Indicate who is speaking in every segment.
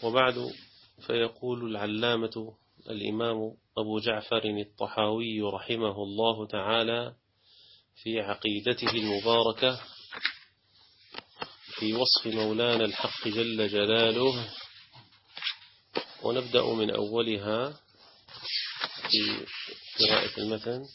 Speaker 1: وبعد، فيقول العلامة الإمام أبو جعفر الطحاوي رحمه الله تعالى في عقيدته المباركة في وصف مولانا الحق جل جلاله، ونبدأ من أولها في قراءة المتن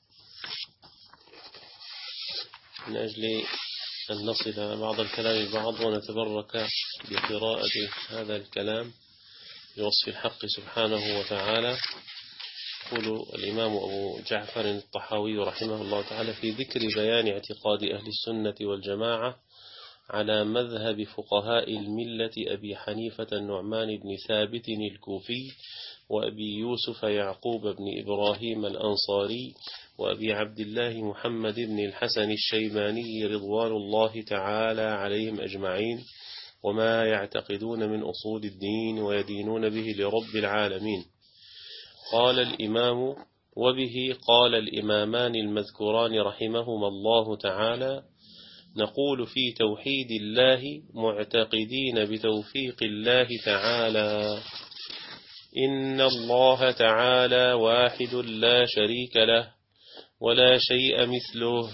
Speaker 1: من أجل أن نصل بعض الكلام البعض ونتبرك بقراءة هذا الكلام بوصف الحق سبحانه وتعالى. يقول الإمام أبو جعفر الطحاوي رحمه الله تعالى في ذكر بيان اعتقاد أهل السنة والجماعة على مذهب فقهاء الملة أبي حنيفة النعمان بن ثابت الكوفي، وأبي يوسف يعقوب بن إبراهيم الأنصاري، وأبي عبد الله محمد بن الحسن الشيباني رضوان الله تعالى عليهم أجمعين، وما يعتقدون من أصول الدين ويدينون به لرب العالمين. قال الإمام: وبه قال الإمامان المذكوران رحمهما الله تعالى: نقول في توحيد الله معتقدين بتوفيق الله تعالى إن الله تعالى واحد لا شريك له، ولا شيء مثله،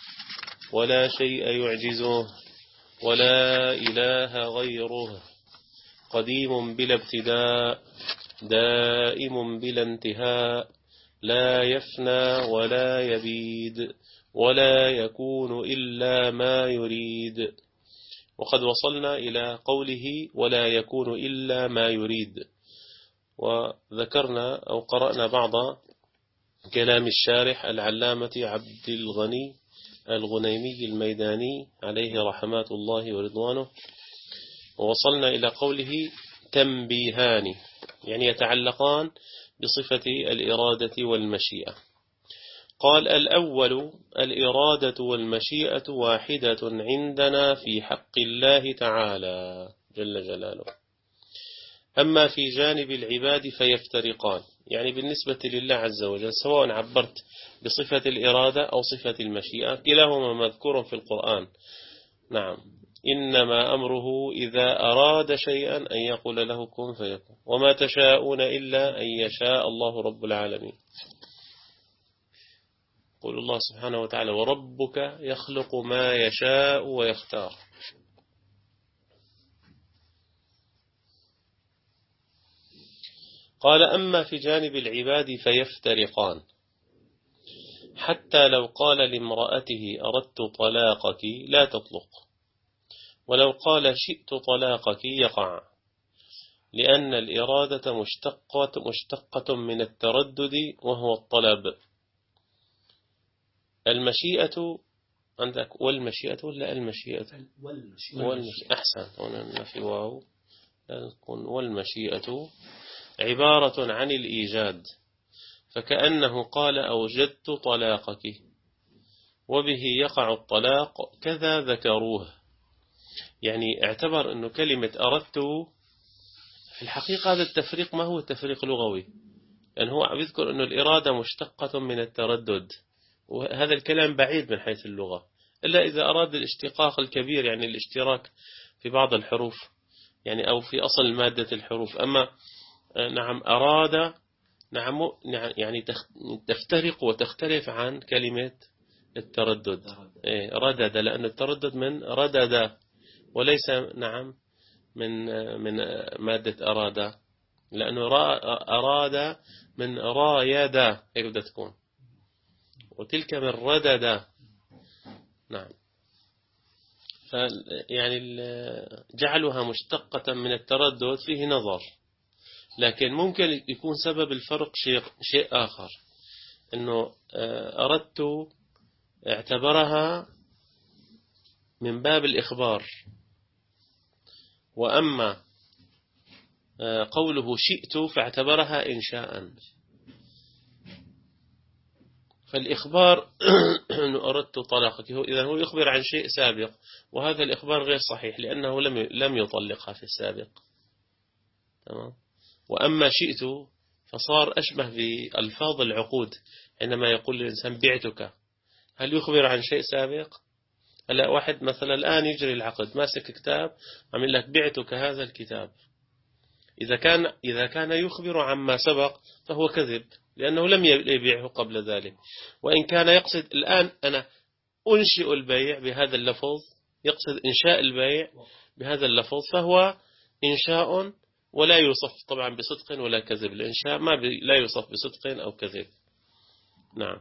Speaker 1: ولا شيء يعجزه، ولا إله غيره، قديم بلا ابتداء، دائم بلا انتهاء، لا يفنى ولا يبيد، ولا يكون إلا ما يريد. وقد وصلنا إلى قوله ولا يكون إلا ما يريد، وذكرنا أو قرأنا بعض كلام الشارح العلامة عبد الغني الغنيمي الميداني عليه رحمات الله ورضوانه، ووصلنا إلى قوله تنبيهان، يعني يتعلقان بصفة الإرادة والمشيئة. قال: الأول الإرادة والمشيئة واحدة عندنا في حق الله تعالى جل جلاله، أما في جانب العباد فيفترقان، يعني بالنسبة لله عز وجل سواء عبرت بصفة الإرادة أو صفة المشيئة كلاهما مذكور في القرآن. نعم، إنما أمره إذا أراد شيئا أن يقول له كن فيكون، وما تشاءون إلا أن يشاء الله رب العالمين. قول الله سبحانه وتعالى: وربك يخلق ما يشاء ويختار. قال: أما في جانب العباد فيفترقان، حتى لو قال لامرأته أردت طلاقك لا تطلق، ولو قال شئت طلاقك يقع، لأن الإرادة مشتقة من التردد وهو الطلب. المشيئة عندك والمشيئة ولا المشيئة؟ والمشيئة أحسن، هنا في واو لا تكون. والمشيئة عبارة عن الإيجاد، فكأنه قال أوجدت طلاقك، وبه يقع الطلاق كذا ذكروه. يعني اعتبر أنه كلمة أردت في الحقيقة هذا التفريق ما هو تفريق لغوي، لأنه هو يذكر أنه الإرادة مشتقة من التردد، وهذا الكلام بعيد من حيث اللغة، إلا إذا أراد الاشتقاق الكبير، يعني الاشتراك في بعض الحروف، يعني أو في أصل مادة الحروف. أما نعم أراد، نعم يعني تفترق وتختلف عن كلمة التردد. ردد، لأن التردد من ردد وليس نعم من مادة أراد، لأنه أراد من رايد هيك بدها تكون، وتلك من ردد. نعم، يعني جعلها مشتقة من التردد فيه نظر، لكن ممكن يكون سبب الفرق شيء آخر، أنه أردت اعتبرها من باب الإخبار، وأما قوله شئت فاعتبرها إنشاء. فالإخبار أنه أردت طلاقك، إذا هو يخبر عن شيء سابق، وهذا الإخبار غير صحيح لأنه لم يطلقها في السابق. تمام. وأما شئت فصار أشبه بألفاظ العقود، عندما يقول الإنسان بعتك، هل يخبر عن شيء سابق؟ هلا واحد مثلا الآن يجري العقد ماسك كتاب عمل لك بعتك هذا الكتاب، إذا كان يخبر عما سبق فهو كذب، لأنه لم يبيعه قبل ذلك. وإن كان يقصد الآن أنا أنشئ البيع بهذا اللفظ، يقصد إنشاء البيع بهذا اللفظ، فهو إنشاء ولا يوصف طبعا بصدق ولا كذب. الإنشاء لا يوصف بصدق أو كذب. نعم.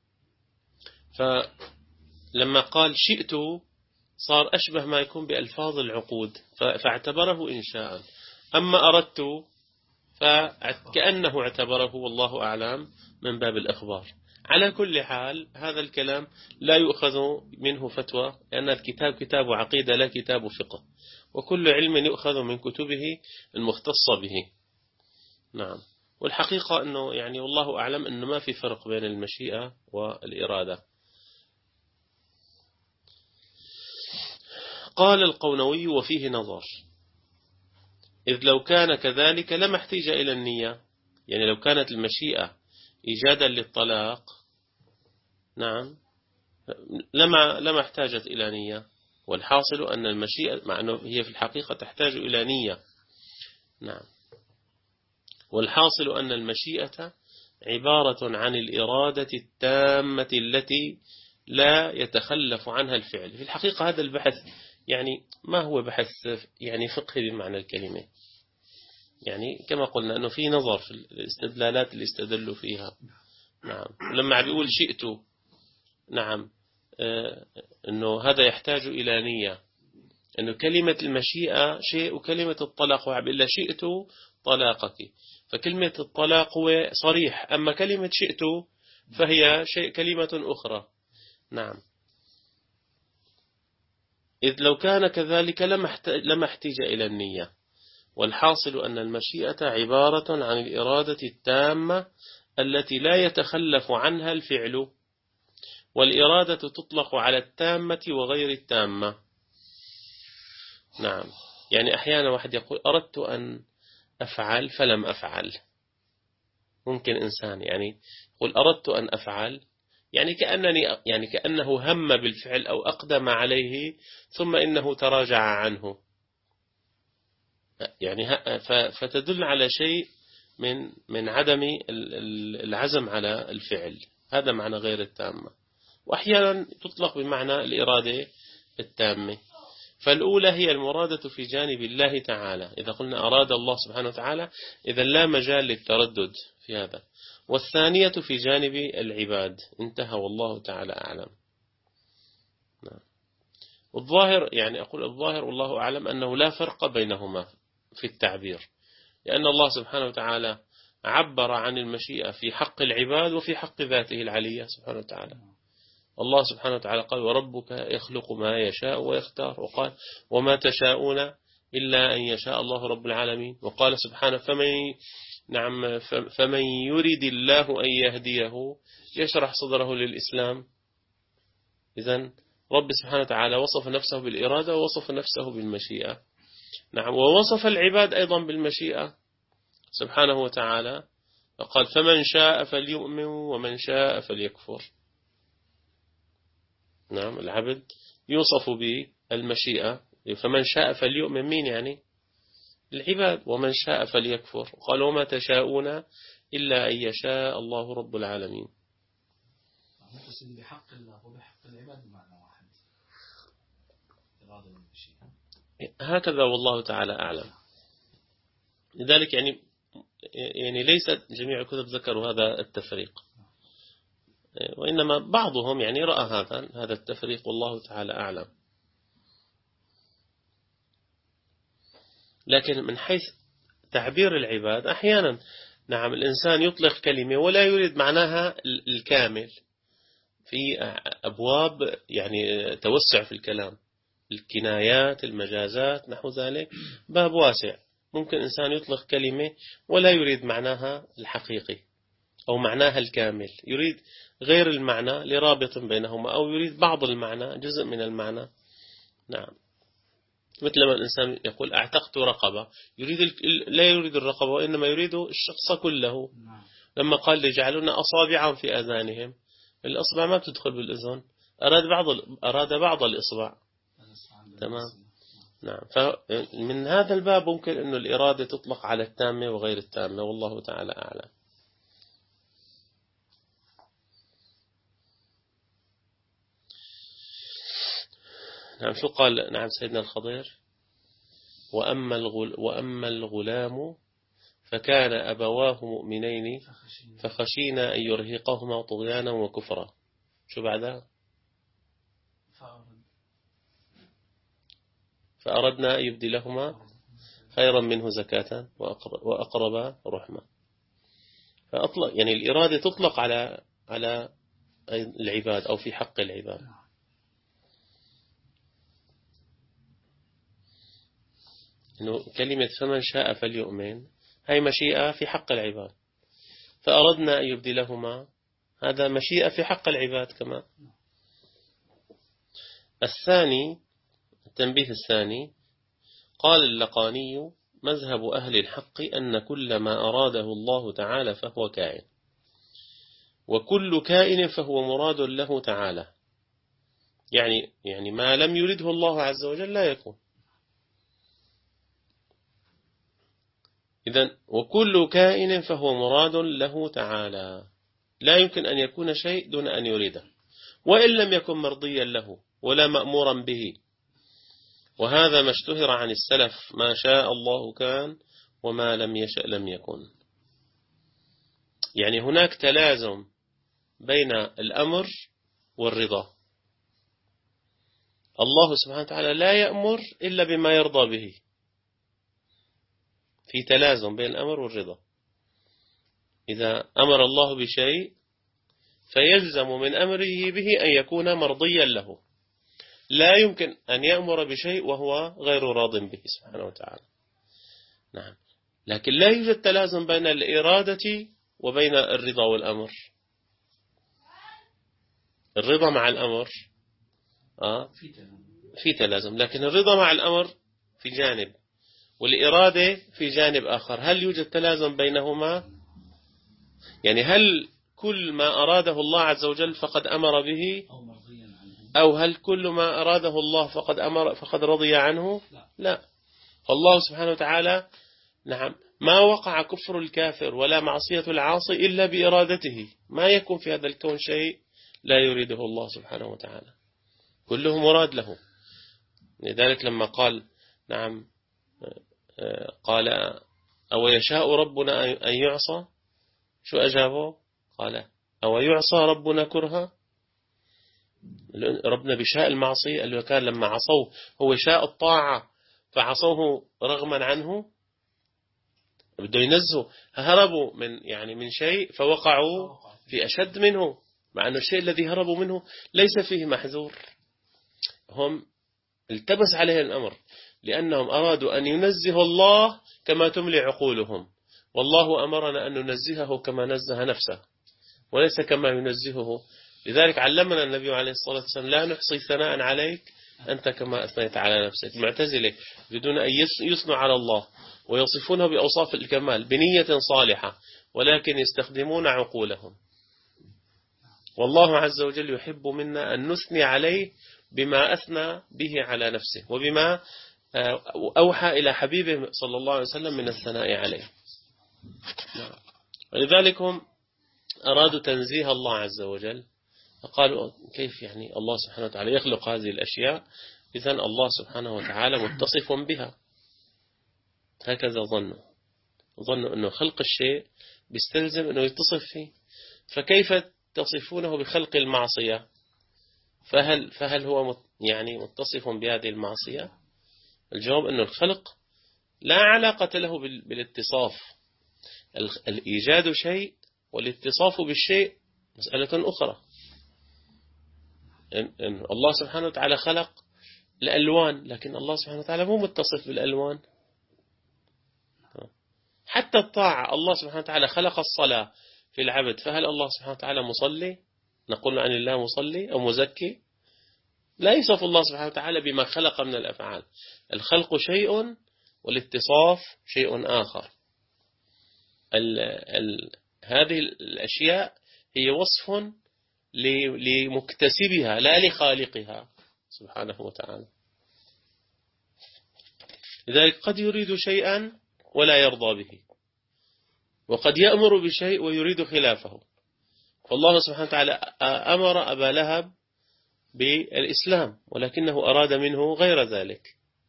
Speaker 1: فلما قال شئت صار أشبه ما يكون بألفاظ العقود، فاعتبره إنشاء. أما أردت فكأنه اعتبره والله أعلم من باب الإخبار. على كل حال هذا الكلام لا يؤخذ منه فتوى، لأن الكتاب كتاب عقيدة لا كتاب فقه، وكل علم يؤخذ من كتبه المختصة به. نعم. والحقيقة أنه يعني والله أعلم أنه ما في فرق بين المشيئة والإرادة. قال القونوي وفيه نظر، إذ لو كان كذلك لما احتاج إلى النية. يعني لو كانت المشيئة إيجادا للطلاق، نعم، لما احتاجت إلى نية. والحاصل أن المشيئة مع أنه هي في الحقيقة تحتاج إلى نية. نعم. والحاصل أن المشيئة عبارة عن الإرادة التامة التي لا يتخلف عنها الفعل. في الحقيقة هذا البحث يعني ما هو بحث يعني فقهي بمعنى الكلمة، يعني كما قلنا أنه في نظر في الاستدلالات اللي استدلوا فيها. نعم. لما بيقول شئت، نعم، أنه هذا يحتاج إلى نية، أنه كلمة المشيئة شيء وكلمة الطلاق واحد، إلا شئت طلاقك، فكلمة الطلاق هو صريح، أما كلمة شئت فهي شيء كلمة أخرى. نعم. إذ لو كان كذلك لما احتاج إلى النية. والحاصل أن المشيئة عبارة عن الإرادة التامة التي لا يتخلف عنها الفعل، والإرادة تطلق على التامة وغير التامة. نعم. يعني أحيانا واحد يقول أردت أن أفعل فلم أفعل. ممكن إنسان يعني يقول أردت أن أفعل، يعني كأنه هم بالفعل أو أقدم عليه ثم إنه تراجع عنه، يعني فتدل على شيء من عدم العزم على الفعل. هذا معنى غير التامة. وأحيانا تطلق بمعنى الإرادة التامة. فالأولى هي المرادة في جانب الله تعالى، إذا قلنا أراد الله سبحانه وتعالى إذا لا مجال للتردد في هذا. والثانية في جانب العباد. انتهى والله تعالى أعلم. والظاهر يعني أقول الظاهر والله أعلم أنه لا فرق بينهما في التعبير، لأن الله سبحانه وتعالى عبر عن المشيئة في حق العباد وفي حق ذاته العلية سبحانه وتعالى. الله سبحانه وتعالى قال وربك يخلق ما يشاء ويختار، وقال وما تشاءون إلا أن يشاء الله رب العالمين. وقال سبحانه فمن يريد الله أن يهديه يشرح صدره للإسلام. إذن رب سبحانه وتعالى وصف نفسه بالإرادة ووصف نفسه بالمشيئة. نعم. ووصف العباد أيضا بالمشيئة سبحانه وتعالى، فقال فمن شاء فليؤمن ومن شاء فليكفر. نعم. العبد يوصف بالمشيئة، فمن شاء فليؤمن مين يعني العباد، ومن شاء فليكفر. وقال وما تشاءون إلا أن يشاء الله رب العالمين.
Speaker 2: بحق الله وبحق العباد بمعنى واحد.
Speaker 1: هكذا والله تعالى أعلم. لذلك يعني ليست جميع الكتب ذكروا هذا التفريق، وإنما بعضهم يعني رأى هذا التفريق والله تعالى أعلم. لكن من حيث تعبير العباد أحيانا نعم الإنسان يطلق كلمة ولا يريد معناها الكامل. في أبواب يعني توسع في الكلام، الكنايات، المجازات، نحو ذلك، باب واسع. ممكن إنسان يطلق كلمة ولا يريد معناها الحقيقي أو معناها الكامل، يريد غير المعنى لرابط بينهما، أو يريد بعض المعنى، جزء من المعنى. نعم. مثل ما الإنسان يقول أعتقت رقبة، لا يريد الرقبة وإنما يريد الشخص كله. لما قال ليجعلون أصابعهم في أذانهم، الأصبع ما بتدخل بالأذن، أراد بعض الإصبع. تمام. نعم. فمن هذا الباب ممكن أن الإرادة تطلق على التامة وغير التامة، والله تعالى أعلم. نعم. شو قال نعم سيدنا الخضير؟ وأما الغلام فكان أبواه مؤمنين فخشينا أن يرهقهما طغيانا وكفرا. شو بعدها؟ فأردنا أن يبدلهما خيرا منه زكاة وأقرب رحمة. فأطلق يعني الإرادة تطلق على العباد أو في حق العباد. إنه كلمة فمن شاء فليؤمن هي مشيئة في حق العباد، فأردنا أن يبدلهما هذا مشيئة في حق العباد كمان. الثاني، التنبيه الثاني، قال اللقاني: مذهب أهل الحق أن كل ما أراده الله تعالى فهو كائن، وكل كائن فهو مراد له تعالى. يعني ما لم يرده الله عز وجل لا يكون. إذن وكل كائن فهو مراد له تعالى، لا يمكن أن يكون شيء دون أن يريده، وإن لم يكن مرضيا له ولا مأمورا به. وهذا ما اشتهر عن السلف: ما شاء الله كان وما لم يشأ لم يكن. يعني هناك تلازم بين الأمر والرضا. الله سبحانه وتعالى لا يأمر إلا بما يرضى به، في تلازم بين الأمر والرضا. إذا أمر الله بشيء فيلزم من أمره به أن يكون مرضيا له، لا يمكن أن يأمر بشيء وهو غير راض به سبحانه وتعالى. نعم. لكن لا يوجد تلازم بين الإرادة وبين الرضا والأمر. الرضا مع الأمر في تلازم، لكن الرضا مع الأمر في جانب والإرادة في جانب آخر. هل يوجد تلازم بينهما؟ يعني هل كل ما أراده الله عز وجل فقد أمر به، أو هل كل ما أراده الله فقد رضي عنه؟ لا. فالله سبحانه وتعالى نعم ما وقع كفر الكافر ولا معصية العاصي إلا بإرادته. ما يكون في هذا الكون شيء لا يريده الله سبحانه وتعالى، كله مراد له. لذلك لما قال نعم قال: أو يشاء ربنا أن يعصى، شو أجابه؟ قال: أو يعصى ربنا كرها. ربنا بشاء المعصية اللي كان لما عصوه هو شاء الطاعة فعصوه رغما عنه، بده ينزه. هربوا من شيء فوقعوا في أشد منه، مع أن الشيء الذي هربوا منه ليس فيه محذور. هم التبس عليه الأمر لأنهم أرادوا أن ينزهوا الله كما تملي عقولهم، والله أمرنا أن ننزهه كما نزه نفسه وليس كما ينزهه. لذلك علمنا النبي عليه الصلاة والسلام: لا نحصي ثناء عليك أنت كما أثنيت على نفسك. المعتزلة بدون أن يثنوا على الله ويصفونه بأوصاف الكمال بنية صالحة، ولكن يستخدمون عقولهم. والله عز وجل يحب منا أن نثني عليه بما أثنى به على نفسه وبما أوحى إلى حبيبه صلى الله عليه وسلم من الثناء عليه. ولذلك هم أرادوا تنزيه الله عز وجل، فقالوا: كيف يعني الله سبحانه وتعالى يخلق هذه الأشياء؟ إذن الله سبحانه وتعالى متصف بها. هكذا ظنوا أنه خلق الشيء بيستلزم أنه يتصف فيه. فكيف تصفونه بخلق المعصية؟ فهل هو متصف بهذه المعصية؟ الجواب أنه الخلق لا علاقة له بالاتصاف. الإيجاد شيء والاتصاف بالشيء مسألة أخرى. إن الله سبحانه وتعالى خلق الألوان، لكن الله سبحانه وتعالى مو متصف بالألوان. حتى الطاعة، الله سبحانه وتعالى خلق الصلاة في العبد، فهل الله سبحانه وتعالى مصلي؟ نقول عن الله مصلي أو مزكي؟ لا يصف الله سبحانه وتعالى بما خلق من الأفعال. الخلق شيء والاتصاف شيء آخر. هذه الأشياء هي وصف لمكتسبها لا لخالقها سبحانه وتعالى. لذلك قد يريد شيئا ولا يرضى به، وقد يأمر بشيء ويريد خلافه. فالله سبحانه وتعالى أمر أبا لهب بالإسلام ولكنه أراد منه غير ذلك.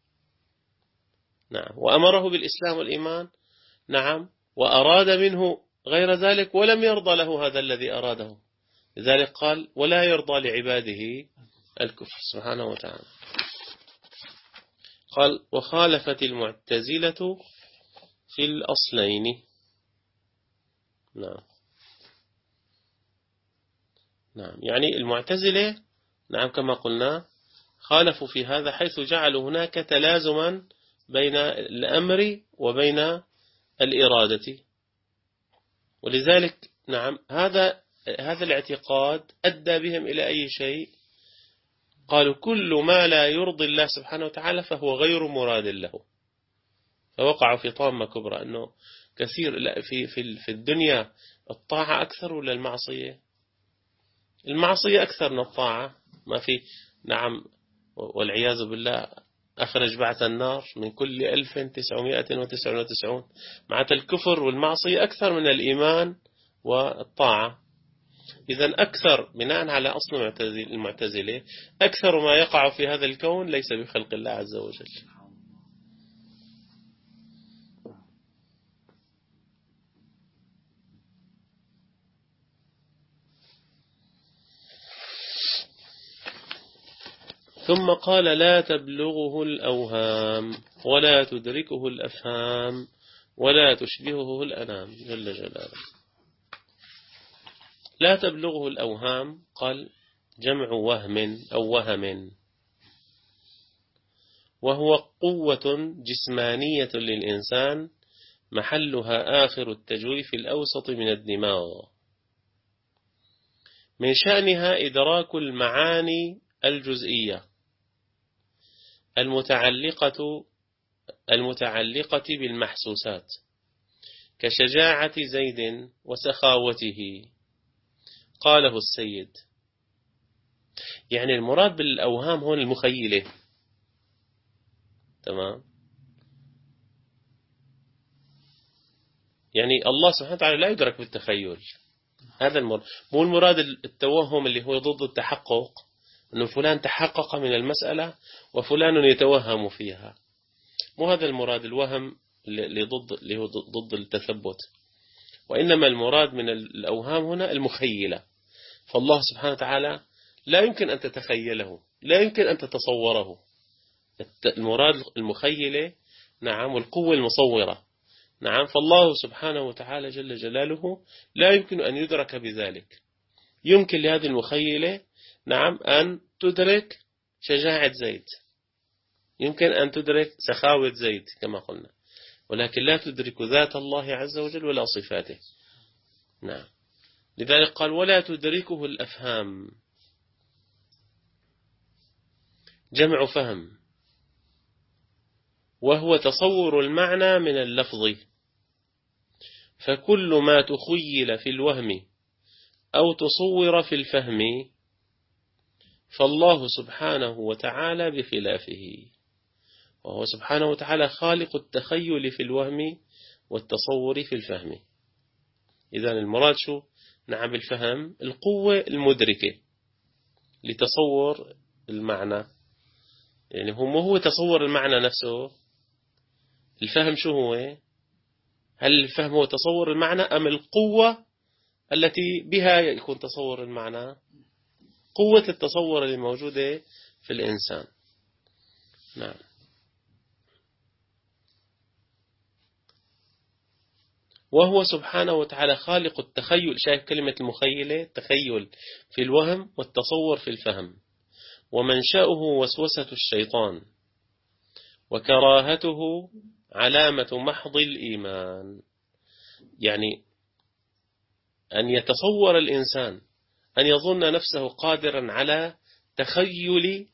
Speaker 1: نعم، وأمره بالإسلام والإيمان. نعم، وأراد منه غير ذلك ولم يرضى له هذا الذي أراده. لذلك قال ولا يرضى لعباده الكفر سبحانه وتعالى. قال وخالفت المعتزلة في الأصلين. نعم، نعم، يعني المعتزلة نعم كما قلنا خالفوا في هذا، حيث جعلوا هناك تلازما بين الأمر وبين الإرادة. ولذلك نعم هذا الاعتقاد أدى بهم إلى أي شيء؟ قالوا كل ما لا يرضي الله سبحانه وتعالى فهو غير مراد له. فوقعوا في طامة كبرى أنه كثير في الدنيا الطاعة أكثر ولا المعصية؟ المعصية أكثر من الطاعة. ما في نعم والعياذ بالله أخرج بعث النار من كل 1999. معناته الكفر والمعصية أكثر من الإيمان والطاعة. إذن أكثر بناء على أصل المعتزلة أكثر ما يقع في هذا الكون ليس بخلق الله عز وجل. ثم قال لا تبلغه الأوهام ولا تدركه الأفهام ولا تشبهه الأنام جل جلاله. لا تبلغه الأوهام قال جمع وهم أو وهم، وهو قوة جسمانية للإنسان محلها آخر التجويف الأوسط من الدماغ، من شأنها إدراك المعاني الجزئية المتعلقة بالمحسوسات كشجاعة زيد وسخاوته. قاله السيد. يعني المراد بالأوهام هون المخيلة. تمام. يعني الله سبحانه وتعالى لا يدرك بالتخيل. هذا المراد. مو المراد التوهم اللي هو ضد التحقق، أنه فلان تحقق من المسألة وفلان يتوهم فيها. مو هذا المراد الوهم اللي هو ضد التثبت. وإنما المراد من الأوهام هنا المخيلة. فالله سبحانه وتعالى لا يمكن أن تتخيله، لا يمكن أن تتصوره. المراد المخيلة نعم والقوة المصورة. نعم، فالله سبحانه وتعالى جل جلاله لا يمكن أن يدرك بذلك. يمكن لهذه المخيلة نعم أن تدرك شجاعة زيد، يمكن أن تدرك سخاوة زيد كما قلنا، ولكن لا تدرك ذات الله عز وجل ولا صفاته. نعم، لذلك قال ولا تدركه الأفهام. جمع فهم، وهو تصور المعنى من اللفظ. فكل ما تخيل في الوهم أو تصور في الفهم فالله سبحانه وتعالى بخلافه، وهو سبحانه وتعالى خالق التخيل في الوهم والتصور في الفهم. إذن المراد شو؟ نعم الفهم القوة المدركة لتصور المعنى. يعني هو تصور المعنى نفسه. الفهم شو هو؟ هل الفهم هو تصور المعنى أم القوة التي بها يكون تصور المعنى؟ قوة التصور الموجودة في الإنسان. نعم. وهو سبحانه وتعالى خالق التخيل. شايف كلمة المخيلة؟ تخيل في الوهم والتصور في الفهم. ومنشأه وسوسة الشيطان، وكراهته علامة محض الإيمان. يعني أن يتصور الإنسان أن يظن نفسه قادرا على تخيل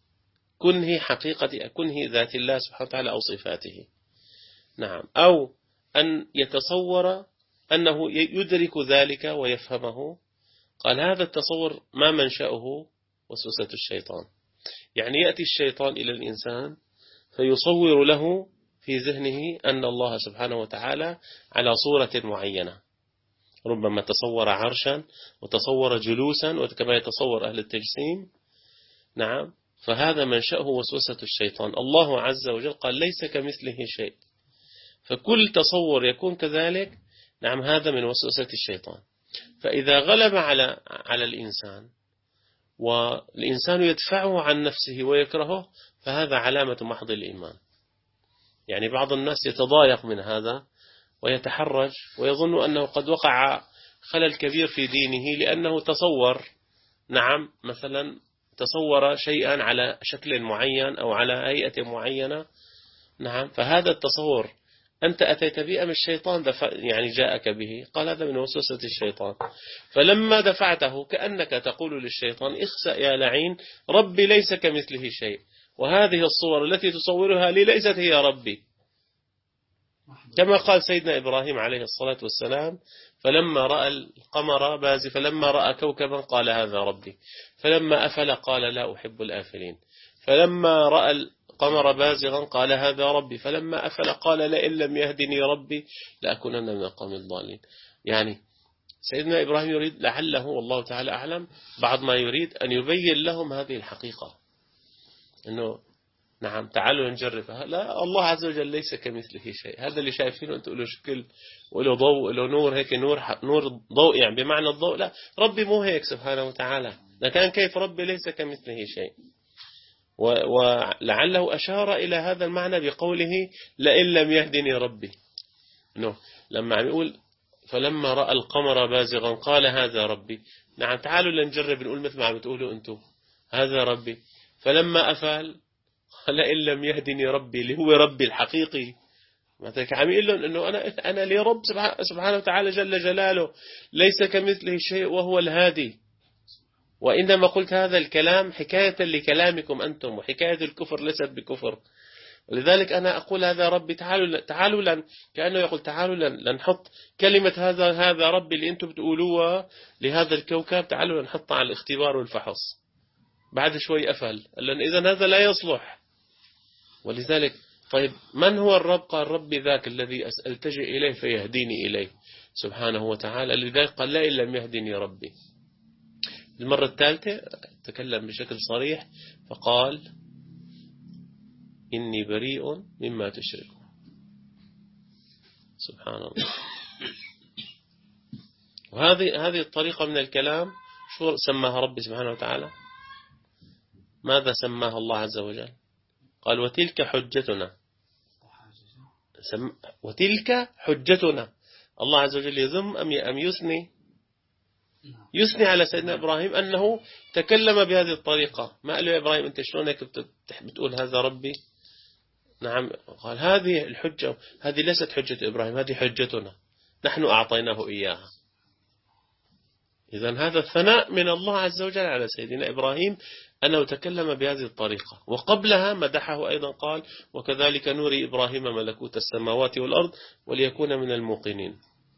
Speaker 1: كنه ذات الله سبحانه وتعالى أو صفاته. نعم، أو أن يتصور أنه يدرك ذلك ويفهمه. قال هذا التصور ما منشأه وسوسة الشيطان. يعني يأتي الشيطان إلى الإنسان فيصور له في ذهنه أن الله سبحانه وتعالى على صورة معينة، ربما تصور عرشا وتصور جلوسا وكما يتصور أهل التجسيم. نعم، فهذا منشأه وسوسة الشيطان. الله عز وجل قال ليس كمثله شيء، فكل تصور يكون كذلك. نعم، هذا من وسوسة الشيطان. فإذا غلب على الإنسان والإنسان يدفعه عن نفسه ويكرهه، فهذا علامة محض الإيمان. يعني بعض الناس يتضايق من هذا ويتحرج ويظن أنه قد وقع خلل كبير في دينه لأنه تصور، نعم، مثلا تصور شيئا على شكل معين أو على هيئة معينة. نعم، فهذا التصور أنت أتيت به أم الشيطان يعني جاءك به؟ قال هذا من وسوسة الشيطان. فلما دفعته كأنك تقول للشيطان اخسأ يا لعين، ربي ليس كمثله شيء، وهذه الصور التي تصورها لي ليست هي ربي. كما قال سيدنا إبراهيم عليه الصلاة والسلام فلما رأى القمر بازغا فلما رأى كوكبا قال هذا ربي، فلما أفل قال لا أحب الآفلين، فلما رأى القمر بازغا قال هذا ربي، فلما أفل قال لئن لم يهدني ربي لأكونن من القوم الضالين. يعني سيدنا إبراهيم يريد لعله والله تعالى أعلم بعض ما يريد أن يبين لهم هذه الحقيقة، أنه نعم تعالوا نجربها. لا، الله عز وجل ليس كمثله شيء. هذا اللي شايفينه أنتم له شكل وله ضوء وله نور، هيك نور ضوء يعني بمعنى الضوء، لا، ربي مو هيك سبحانه وتعالى. لكن كيف ربي ليس كمثله شيء؟ ولعله أشار إلى هذا المعنى بقوله لئن لم يهدني ربي. لما عم يقول فلما رأى القمر بازغا قال هذا ربي، نعم تعالوا لنجرب نقول مثل ما عم بتقولوا أنتم هذا ربي. فلما أفعل لئن لم يهدني ربي اللي هو ربي الحقيقي، عم يقول لهم أنه أنا لي رب سبحانه وتعالى جل جلاله ليس كمثله شيء وهو الهادي. وإنما قلت هذا الكلام حكاية لكلامكم أنتم، وحكاية الكفر ليست بكفر. ولذلك أنا أقول هذا ربي، تعالوا كأنه يقول تعالوا لنحط كلمة هذا ربي اللي أنتم بتقولوها لهذا الكوكب، تعالوا لنحطها على الاختبار والفحص. بعد شوي أفعل لأن إذن هذا لا يصلح. ولذلك طيب من هو الرب؟ قال ربي ذاك الذي ألتجئ إليه فيهديني إليه سبحانه وتعالى. لذلك قال لا إن لم يهدني ربي. المرة الثالثة تكلم بشكل صريح فقال إني بريء مما تشركون. سبحان الله. وهذه الطريقة من الكلام شو سماها ربي سبحانه وتعالى؟ ماذا سماها الله عز وجل؟ قال وتلك حجتنا. وتلك حجتنا. الله عز وجل يذم أم يثني على سيدنا إبراهيم أنه تكلم بهذه الطريقة. ما قال له يا إبراهيم أنت شلونك بتقول هذا ربي؟ نعم، قال هذه الحجة، هذه ليست حجة إبراهيم، هذه حجتنا نحن أعطيناه إياها. إذن هذا الثناء من الله عز وجل على سيدنا إبراهيم أنه تكلم بهذه الطريقة. وقبلها مدحه أيضا قال وكذلك نوري إبراهيم ملكوت السماوات والأرض وليكون من الموقنين.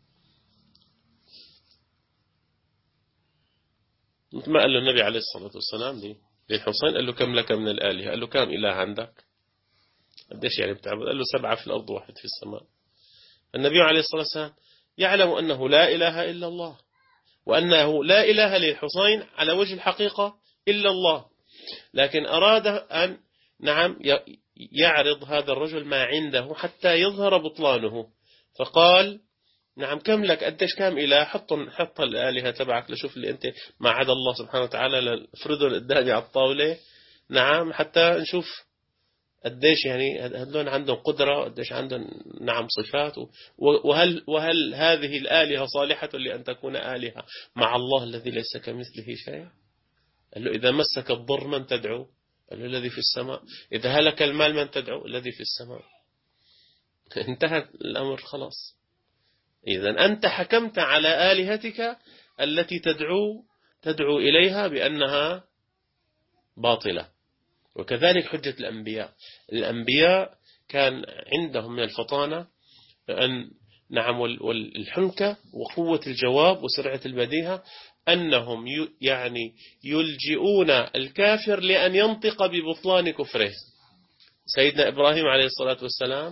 Speaker 1: ما قال له النبي عليه الصلاة والسلام للحسين قال له كم لك من الآلهة؟ قال له كم إله عندك؟ قديش يعني بتعبد؟ قال له 7 في الأرض و1 في السماء. النبي عليه الصلاة والسلام يعلم أنه لا إله إلا الله، وأنه لا إله للحسين على وجه الحقيقة إلا الله، لكن أراد أن يعرض هذا الرجل ما عنده حتى يظهر بطلانه. فقال نعم كم لك؟ قديش كم إله؟ حط الآلهة تبعك لشوف اللي أنت ما عدا الله سبحانه وتعالى افرضهم قدامي على الطاولة، نعم، حتى نشوف قديش يعني هذول عندهم قدرة، قديش عندهم نعم صفات، وهل هذه الآلهة صالحة لأن تكون آلهة مع الله الذي ليس كمثله شيء؟ قال له إذا مسك الضر من تدعو؟ قال له الذي في السماء. إذا هلك المال من تدعو؟ الذي في السماء. انتهى الأمر خلاص. إذا أنت حكمت على آلهتك التي تدعو إليها بأنها باطلة. وكذلك حجة الأنبياء كان عندهم من الفطانة أن نعم والحنكة وقوة الجواب وسرعة البديهة أنهم يعني يلجئون الكافر لأن ينطق ببطلان كفره. سيدنا إبراهيم عليه الصلاة والسلام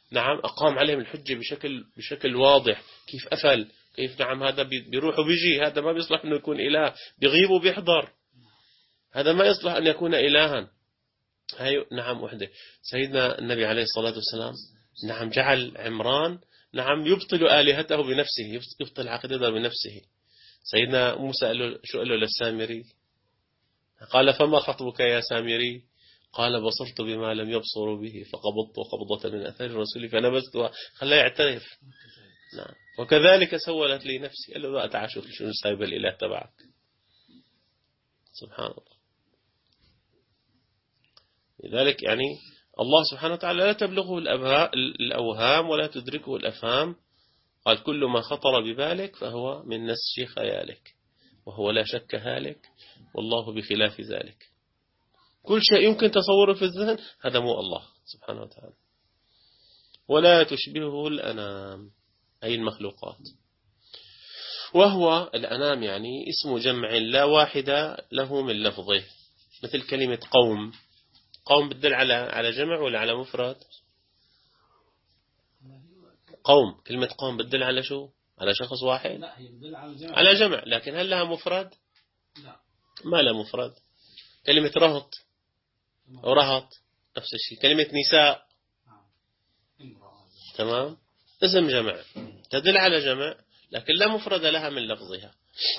Speaker 1: نعم أقام عليهم الحجة بشكل واضح، كيف أفل، كيف نعم هذا بيروح وبيجي، هذا ما بيصلح أنه يكون إله، بيغيب وبيحضر، هذا ما يصلح أن يكون إلها. هاي نعم وحدة. سيدنا النبي عليه الصلاة والسلام نعم جعل عمران نعم يبطل آلهته بنفسه، يبطل عقيدته بنفسه. سيدنا موسى قال له شو قال له للسامري؟ قال فما خطبك يا سامري؟ قال بصرت بما لم يبصروا به فقبضت قبضة من أثار الرسول فنبذتها. خلاه يعترف. نعم. وكذلك سولت لي نفسي. قال له بقى تعال شوف شو سايب الإله تبعك. سبحان الله. لذلك يعني الله سبحانه وتعالى لا تبلغه الأوهام ولا تدركه الأفهام. قال كل ما خطر ببالك فهو من نسج خيالك وهو لا شك هالك والله بخلاف ذلك. كل شيء يمكن تصوره في الذهن هذا مو الله سبحانه وتعالى. ولا تشبهه الأنام أي المخلوقات. وهو الأنام يعني اسم جمع لا واحد له من لفظه، مثل كلمة قوم. قوم بتدل على جمع ولا على مفرد؟ قوم، كلمة قوم بتدل على شو؟ على شخص واحد؟
Speaker 2: لا هي بتدل على جمع.
Speaker 1: على جمع، لكن هل لها مفرد؟
Speaker 2: لا
Speaker 1: ما لها مفرد. كلمة رهط أو رهط نفس الشيء. كلمة نساء تمام، اسم جمع تدل على جمع لكن لا مفرد لها من لفظها.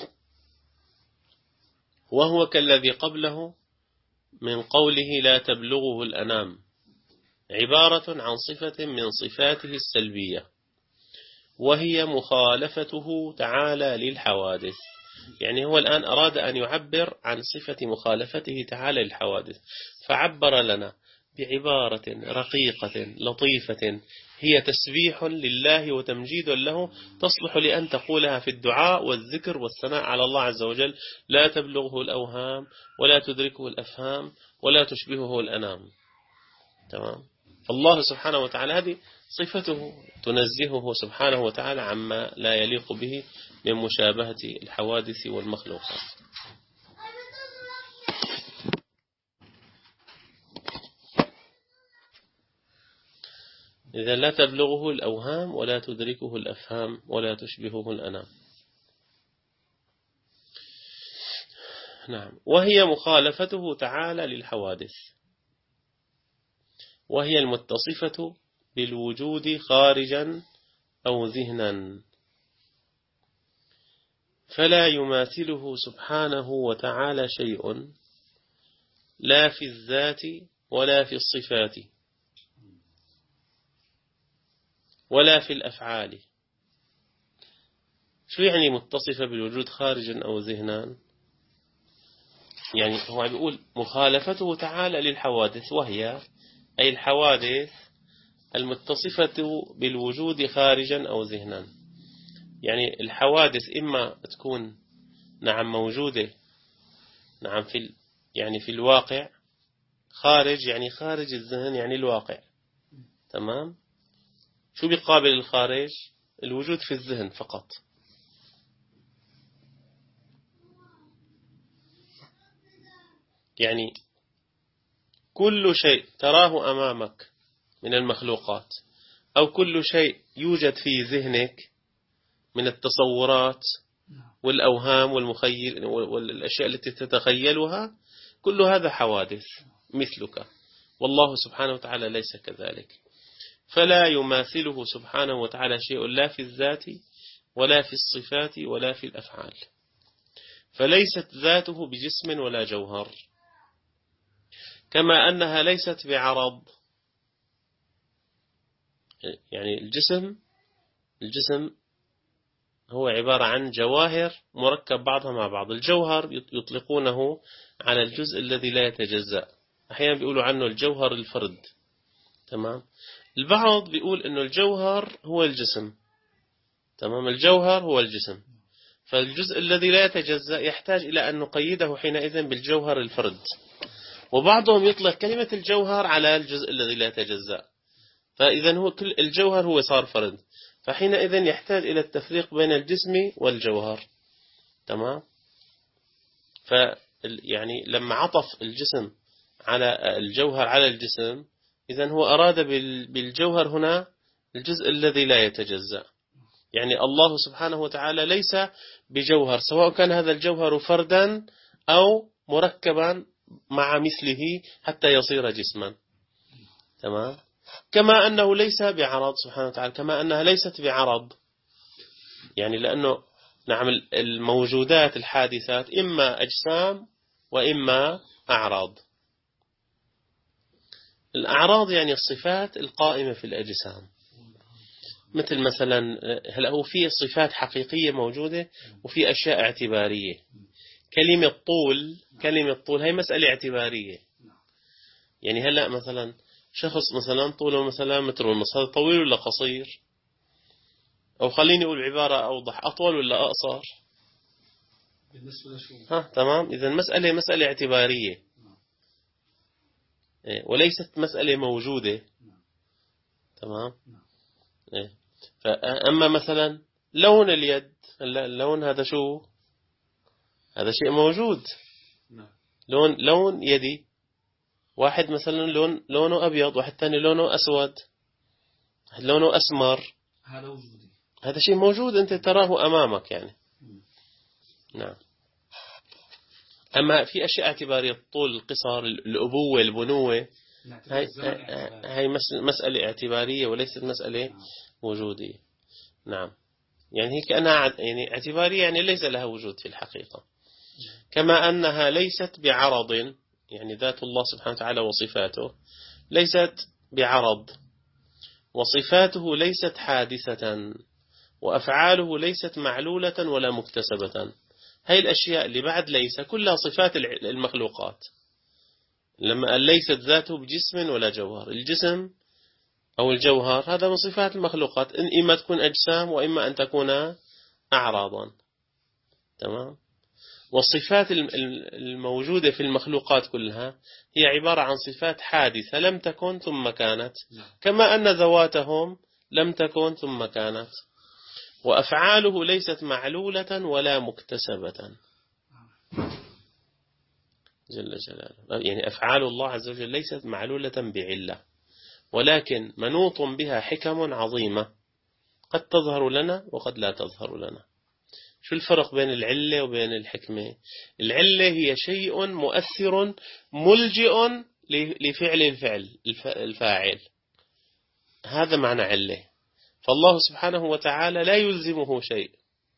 Speaker 1: وهو كالذي قبله من قوله لا تبلغه الأنام، عبارة عن صفة من صفاته السلبية وهي مخالفته تعالى للحوادث. يعني هو الآن أراد أن يعبر عن صفة مخالفته تعالى للحوادث، فعبر لنا بعبارة رقيقة لطيفة هي تسبيح لله وتمجيد له، تصلح لأن تقولها في الدعاء والذكر والثناء على الله عز وجل. لا تبلغه الأوهام ولا تدركه الأفهام ولا تشبهه الأنام. تمام. فالله سبحانه وتعالى هذه صفته تنزهه سبحانه وتعالى عما لا يليق به من مشابهة الحوادث والمخلوقات. إذا لا تبلغه الأوهام ولا تدركه الأفهام ولا تشبهه الأنام. نعم. وهي مخالفته تعالى للحوادث، وهي المتصفة بالوجود خارجا أو ذهنا، فلا يماثله سبحانه وتعالى شيء لا في الذات ولا في الصفات ولا في الأفعال. شو يعني متصفة بالوجود خارجا أو ذهنا؟ يعني هو بيقول مخالفته تعالى للحوادث، وهي أي الحوادث المتصفة بالوجود خارجا أو ذهنا. يعني الحوادث إما تكون نعم موجودة نعم يعني في الواقع، خارج يعني خارج الذهن يعني الواقع. تمام. شو بيقابل الخارج؟ الوجود في الذهن فقط. يعني كل شيء تراه أمامك من المخلوقات أو كل شيء يوجد في ذهنك من التصورات والأوهام والمخيل والأشياء التي تتخيلها، كل هذا حوادث مثلك، والله سبحانه وتعالى ليس كذلك. فلا يماثله سبحانه وتعالى شيء لا في الذات ولا في الصفات ولا في الأفعال، فليست ذاته بجسم ولا جوهر، كما أنها ليست بعرض. يعني الجسم هو عبارة عن جواهر مركب بعضها مع بعض. الجوهر يطلقونه على الجزء الذي لا يتجزأ، أحيانا بيقولوا عنه الجوهر الفرد. تمام. البعض بيقول إنه الجوهر هو الجسم. تمام. الجوهر هو الجسم، فالجزء الذي لا يتجزأ يحتاج إلى أن نقيده حينئذ بالجوهر الفرد. وبعضهم يطلق كلمة الجوهر على الجزء الذي لا يتجزأ، فإذا هو كل الجوهر هو صار فرد، فحينئذ يحتاج إلى التفريق بين الجسم والجوهر. تمام. يعني لما عطف الجسم على الجوهر على الجسم، إذن هو أراد بالجوهر هنا الجزء الذي لا يتجزأ. يعني الله سبحانه وتعالى ليس بجوهر، سواء كان هذا الجوهر فردا أو مركبا مع مثله حتى يصير جسما. تمام. كما أنه ليس بعرض سبحانه وتعالى، كما أنها ليست بعرض. يعني لأنه نعم الموجودات الحادثات إما أجسام وإما أعراض. الأعراض يعني الصفات القائمة في الأجسام، مثل مثلا هلا هو في صفات حقيقية موجودة وفي أشياء اعتبارية. كلمة طول هي مسألة اعتبارية. يعني هلا مثلا شخص مثلا طوله مثلا متر ونص، هذا طويل ولا قصير؟ أو خليني أقول بعبارة أوضح، أطول ولا أقصر؟
Speaker 2: بالنسبة لشو؟
Speaker 1: تمام. إذا مسألة اعتبارية وليست مسألة موجودة. تمام. فأما مثلا لون اليد، اللون هذا شو؟ هذا شيء موجود. لون يدي، واحد مثلا لونه أبيض، واحد ثاني لونه أسود، واحد لونه أسمر،
Speaker 2: هذا وجودي،
Speaker 1: هذا شيء موجود أنت تراه أمامك يعني. نعم. أما في أشياء اعتبارية، الطول، القصر، الأبوة، البنوة، هاي مسألة اعتبارية وليست مسألة وجودية. نعم. يعني هي كأنها يعني اعتبارية، يعني ليس لها وجود في الحقيقة. كما أنها ليست بعرض، يعني ذات الله سبحانه وتعالى وصفاته ليست بعرض، وصفاته ليست حادثة، وأفعاله ليست معلولة ولا مكتسبة. هاي الأشياء اللي بعد ليس كلها صفات المخلوقات. لما قال ليست ذاته بجسم ولا جوهر، الجسم أو الجوهر هذا من صفات المخلوقات، إما تكون أجسام وإما أن تكون أعراضا. تمام. والصفات الموجودة في المخلوقات كلها هي عبارة عن صفات حادثة لم تكن ثم كانت، كما أن ذواتهم لم تكن ثم كانت. وأفعاله ليست معلولة ولا مكتسبة جل جلاله. يعني أفعال الله عز وجل ليست معلولة بعلة، ولكن منوط بها حكم عظيمة قد تظهر لنا وقد لا تظهر لنا. شو الفرق بين العلة وبين الحكمة؟ العلة هي شيء مؤثر ملجئ لفعل الفاعل، هذا معنى علة. فالله سبحانه وتعالى لا يلزمه شيء.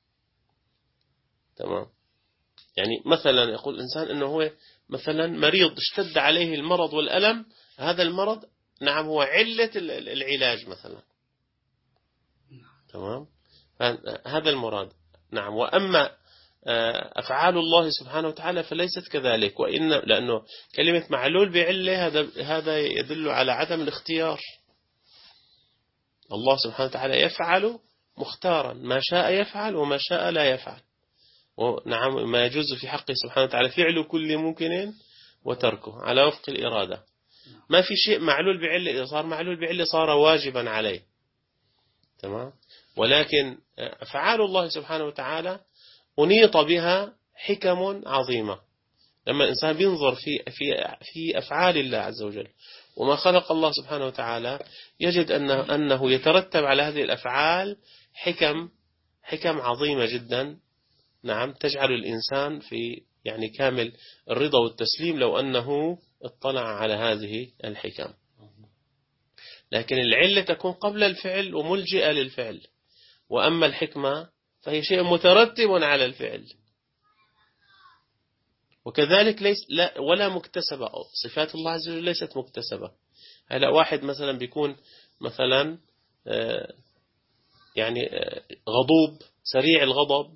Speaker 1: تمام. يعني مثلا يقول الإنسان أنه هو مثلا مريض اشتد عليه المرض والألم، هذا المرض نعم هو علة العلاج مثلا. تمام. هذا المراد. نعم. وأما أفعال الله سبحانه وتعالى فليست كذلك، لأنه كلمة معلول بعلة هذا يدل على عدم الاختيار. الله سبحانه وتعالى يفعل مختارا، ما شاء يفعل وما شاء لا يفعل. ونعم ما يجوز في حقه سبحانه وتعالى فعل كل ممكن وتركه على وفق الإرادة. ما في شيء معلول بعلة، إذا صار معلول بعلة صار واجبا عليه. تمام. ولكن أفعال الله سبحانه وتعالى أنيط بها حكم عظيمة. لما الإنسان بينظر في أفعال الله عز وجل وما خلق الله سبحانه وتعالى، يجد أنه يترتب على هذه الأفعال حكم عظيمة جدا. نعم. تجعل الإنسان في يعني كامل الرضا والتسليم لو أنه اطلع على هذه الحكم. لكن العلة تكون قبل الفعل وملجئة للفعل، وأما الحكمة فهي شيء مترتب على الفعل. وكذلك ولا مكتسبة. صفات الله عز وجل ليست مكتسبة. هلا واحد مثلا بيكون مثلا يعني غضوب سريع الغضب،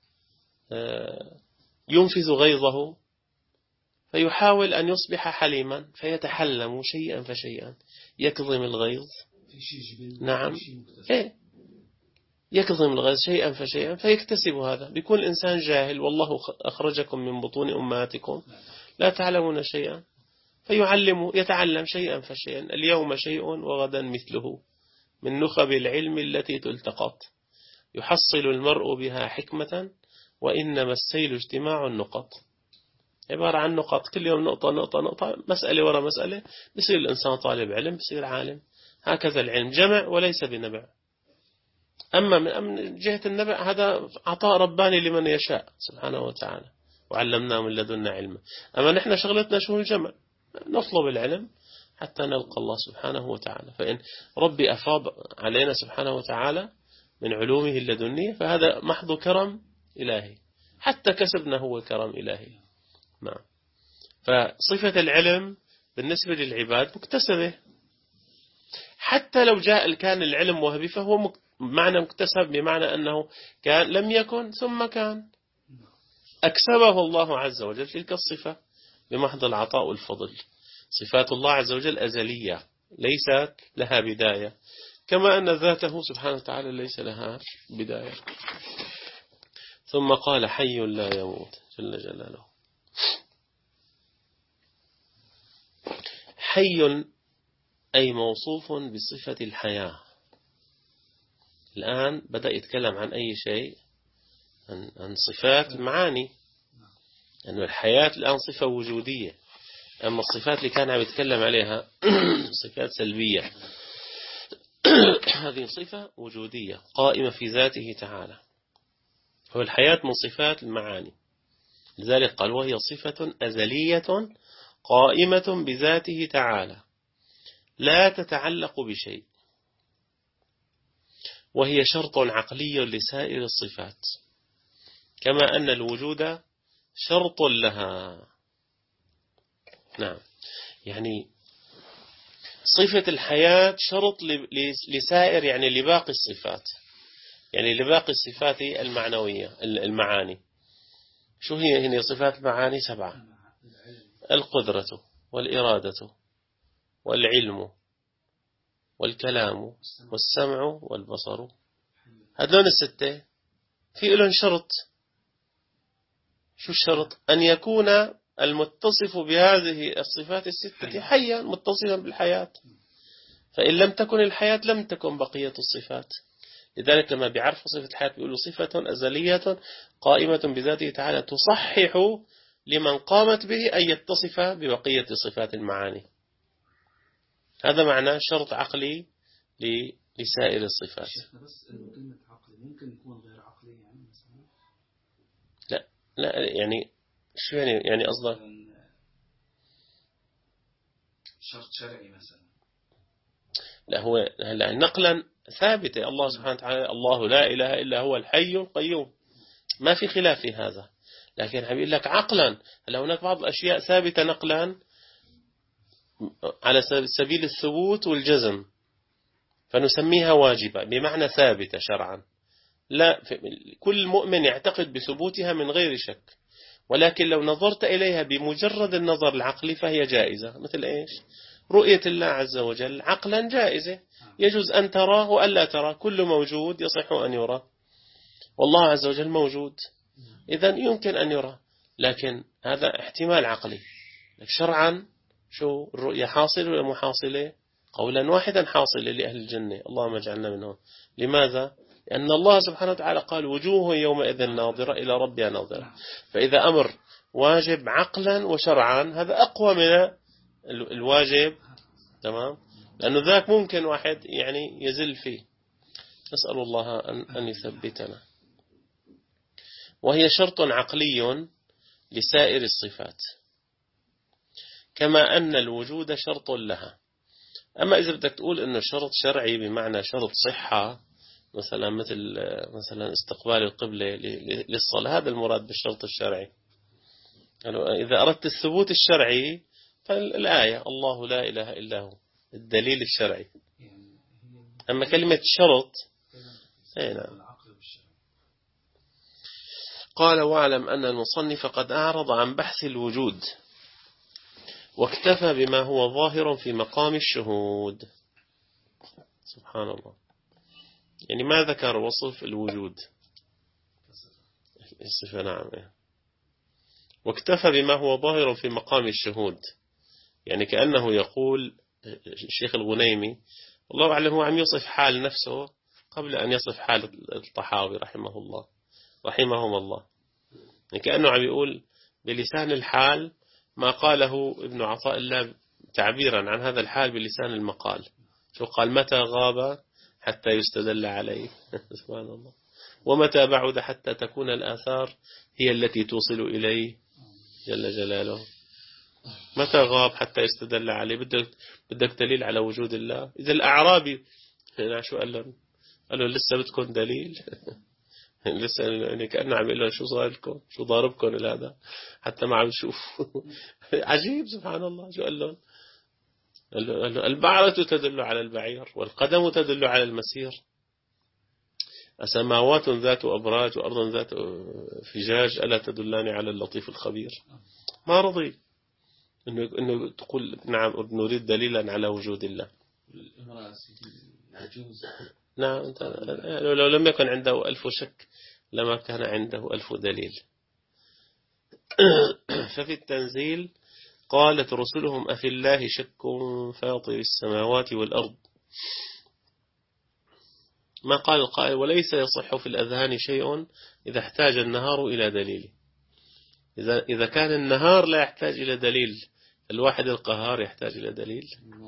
Speaker 1: ينفذ غيظه فيحاول أن يصبح حليما، فيتحلم شيئا فشيئا، يكظم الغيظ. نعم. يكظم الغيظ شيئا فشيئا فيكتسب هذا. بيكون إنسان جاهل، والله أخرجكم من بطون أمهاتكم لا تعلمون شيئا، يتعلم شيئا فشيئا. اليوم شيء وغدا مثله من نخب العلم التي تلتقط، يحصل المرء بها حكمة وإنما السيل اجتماع النقط. عبارة عن نقط، كل يوم نقطة نقطة نقطة، مسألة وراء مسألة، بصير الإنسان طالب علم، بصير عالم. هكذا العلم جمع وليس بنبع. أما من جهة النبع هذا عطاء رباني لمن يشاء سبحانه وتعالى، وعلمناه من لدنا علما. أما نحن شغلتنا شو الجمع، نطلب العلم حتى نلقى الله سبحانه وتعالى. فإن ربي أفاض علينا سبحانه وتعالى من علومه اللدنية فهذا محض كرم إلهي، حتى كسبنا هو كرم إلهي. نعم. فصفة العلم بالنسبة للعباد مكتسبة، حتى لو كان العلم وهبي فهو معنى مكتسب، بمعنى أنه كان لم يكن ثم كان، أكسبه الله عز وجل تلك الصفة بمحض العطاء والفضل. صفات الله عز وجل أزلية ليست لها بداية، كما أن ذاته سبحانه وتعالى ليس لها بداية. ثم قال حي لا يموت جل جلاله. حي أي موصوف بصفة الحياة. الآن بدأ يتكلم عن أي شيء، عن صفات المعاني، أن الحياة الآن صفة وجودية، أما الصفات اللي كان عم يتكلم عليها صفات سلبية، هذه صفة وجودية قائمة في ذاته تعالى. والحياة من صفات المعاني، لذلك قال وهي صفة أزلية قائمة بذاته تعالى لا تتعلق بشيء، وهي شرط عقلي لسائر الصفات، كما أن الوجود شرط لها. نعم، يعني صفة الحياة شرط لسائر، يعني لباقي الصفات، يعني لباقي الصفات المعنوية المعاني. شو هي هنا صفات المعاني؟ 7: القدرة والإرادة والعلم والكلام والسمع والبصر. هذول الستة في لهم شرط. شو الشرط؟ أن يكون المتصف بهذه الصفات الستة حيا متصفا بالحياة، فإن لم تكن الحياة لم تكن بقية الصفات. لذلك لما بيعرفوا صفة الحياة بيقولوا صفة أزلية قائمة بذاته تعالى تصحح لمن قامت به أن يتصف ببقية صفات المعاني. هذا معنى شرط عقلي لسائر الصفات.
Speaker 2: شيخنا بس كلمة عقلي ممكن يكون غير عقلي يعني مثلا؟
Speaker 1: لا يعني شو يعني قصدك؟
Speaker 2: شرط شرعي مثلا.
Speaker 1: لا، هو هلا نقلا ثابتة، الله سبحانه وتعالى الله لا إله إلا هو الحي القيوم، ما في خلاف في هذا. لكن حبيب لك عقلا، هلا هناك بعض الأشياء ثابتة نقلا على سبيل الثبوت والجزم، فنسميها واجبة بمعنى ثابتة شرعا. لا، كل مؤمن يعتقد بثبوتها من غير شك، ولكن لو نظرت إليها بمجرد النظر العقلي فهي جائزة. مثل إيش؟ رؤية الله عز وجل عقلا جائزة، يجوز أن تراه وألا تراه، كل موجود يصح أن يرى، والله عز وجل موجود، إذن يمكن أن يرى. لكن هذا احتمال عقلي. شرعا شو الرؤية، حاصلة ولا مو حاصلة؟ قولا واحدا حاصلة لأهل الجنة، اللهم اجعلنا منهم. لماذا؟ لأن الله سبحانه وتعالى قال وجوه يومئذ ناظرة إلى ربها ناظرة. فإذا أمر واجب عقلا وشرعا هذا أقوى من الواجب، تمام؟ لأنه ذاك ممكن واحد يعني يزل فيه. نسأل الله أن يثبتنا. وهي شرط عقلي لسائر الصفات، كما أن الوجود شرط لها. أما إذا بدك تقول إنه شرط شرعي بمعنى شرط صحة، مثلا استقبال القبلة للصلاة، هذا المراد بالشرط الشرعي. يعني إذا أردت الثبوت الشرعي فالآية الله لا إله إلا هو الدليل الشرعي. أما كلمة شرط نعم. قال واعلم أن المصنف قد أعرض عن بحث الوجود واكتفى بما هو ظاهر في مقام الشهود. سبحان الله، يعني ما ذكر وصف الوجود الصفة. نعم. واكتفى بما هو ظاهر في مقام الشهود، يعني كأنه يقول الشيخ الغنيمي والله أعلم هو عم يصف حال نفسه قبل أن يصف حال الطحاوي رحمهم الله. يعني كأنه عم يقول بلسان الحال ما قاله ابن عطاء الله تعبيرا عن هذا الحال بلسان المقال، شو قال؟ متى غاب حتى يستدل عليه سبحان الله. ومتى بعد حتى تكون الآثار هي التي توصل إليه جل جلاله. متى غاب حتى يستدل عليه؟ بدك دليل على وجود الله. إذا الأعرابي شو قال لهم؟ قال له لسه بدكم دليل؟ لسه يعني كأنه عم يقول لهم شو صار لكم؟ شو ضاربكم هذا حتى ما عم نشوف؟ عجيب سبحان الله. شو قال لهم؟ قال له البعرة تدل على البعير والقدم تدل على المسير. سماوات ذات أبراج وأرض ذات فجاج ألا تدلان على اللطيف الخبير. ما رضي إنه تقول نعم نريد دليلا على وجود الله. نعم لو لم يكن عنده 1000 شك لما كان عنده 1000 دليل. ففي التنزيل قالت رسلهم أفي الله شك فاطر السماوات والأرض. ما قال القائل وليس يصح في الأذهان شيء إذا احتاج النهار إلى دليل. إذا كان النهار لا يحتاج إلى دليل، الواحد القهار يحتاج إلى دليل.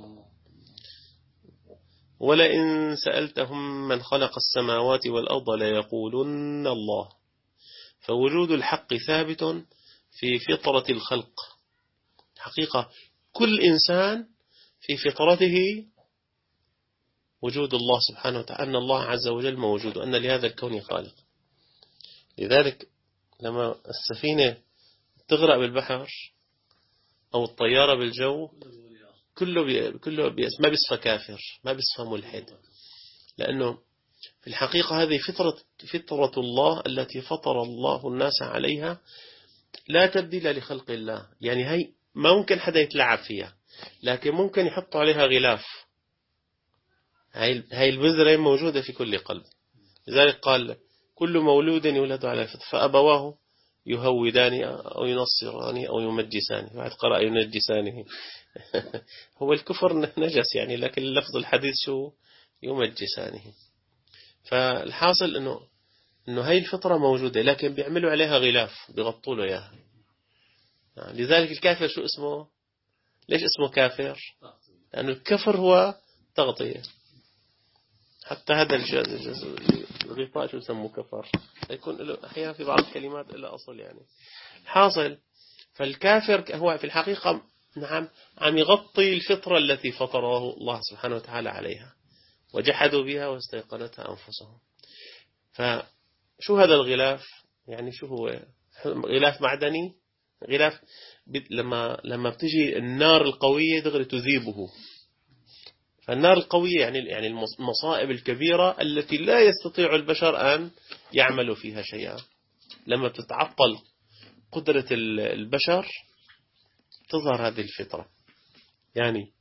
Speaker 1: ولئن سألتهم من خلق السماوات والأرض ليقولن الله. فوجود الحق ثابت في فطرة الخلق. حقيقة كل إنسان في فطرته وجود الله سبحانه وتعالى، أن الله عز وجل موجود وأن لهذا الكون خالق. لذلك لما السفينة تغرق بالبحر أو الطيارة بالجو كله ما بيصفى كافر، ما بيصفى ملحد، لأنه في الحقيقة هذه فطرة الله التي فطر الله الناس عليها، لا تبديل لخلق الله. يعني هي ما ممكن حدا يتلعب فيها، لكن ممكن يحط عليها غلاف. هاي البذرة موجودة في كل قلب. لذلك قال كل مولود يولد على الفطرة فأبواه يهودان أو ينصران أو يمجسان. بعد قرأ ينجسانه هو الكفر نجس يعني، لكن اللفظ الحديث شو؟ يمجسانه. فالحاصل إنه هاي الفطرة موجودة، لكن بيعملوا عليها غلاف بيغطوا له إياها. لذلك الكافر شو اسمه؟ ليش اسمه كافر؟ لأنه الكفر هو تغطية. حتى هذا الغطاء شو يسموه؟ كفر. يكون أحيانا في بعض الكلمات إلا أصل يعني. حاصل فالكافر هو في الحقيقة نعم عم يغطي الفطرة التي فطره الله سبحانه وتعالى عليها، وجحدوا بها واستيقنتها أنفسهم. فشو هذا الغلاف؟ يعني شو هو؟ غلاف معدني. غلاف لما بتجي النار القوية دغري تذيبه. فالنار القوية يعني المصائب الكبيرة التي لا يستطيع البشر أن يعملوا فيها شيئا، لما تتعطل قدرة البشر تظهر هذه الفطرة. يعني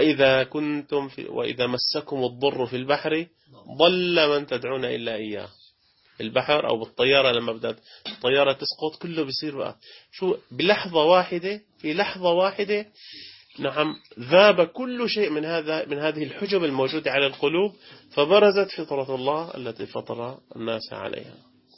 Speaker 1: وإذا مسكم الضر في البحر ضل من تدعون إلا إياه. البحر أو بالطيارة لما بدأت الطيارة تسقط كله بيصير بقى شو بلحظة واحدة، في لحظة واحدة نعم ذاب كل شيء من هذه الحجب الموجودة على القلوب، فبرزت فطرة الله التي فطر الناس عليها.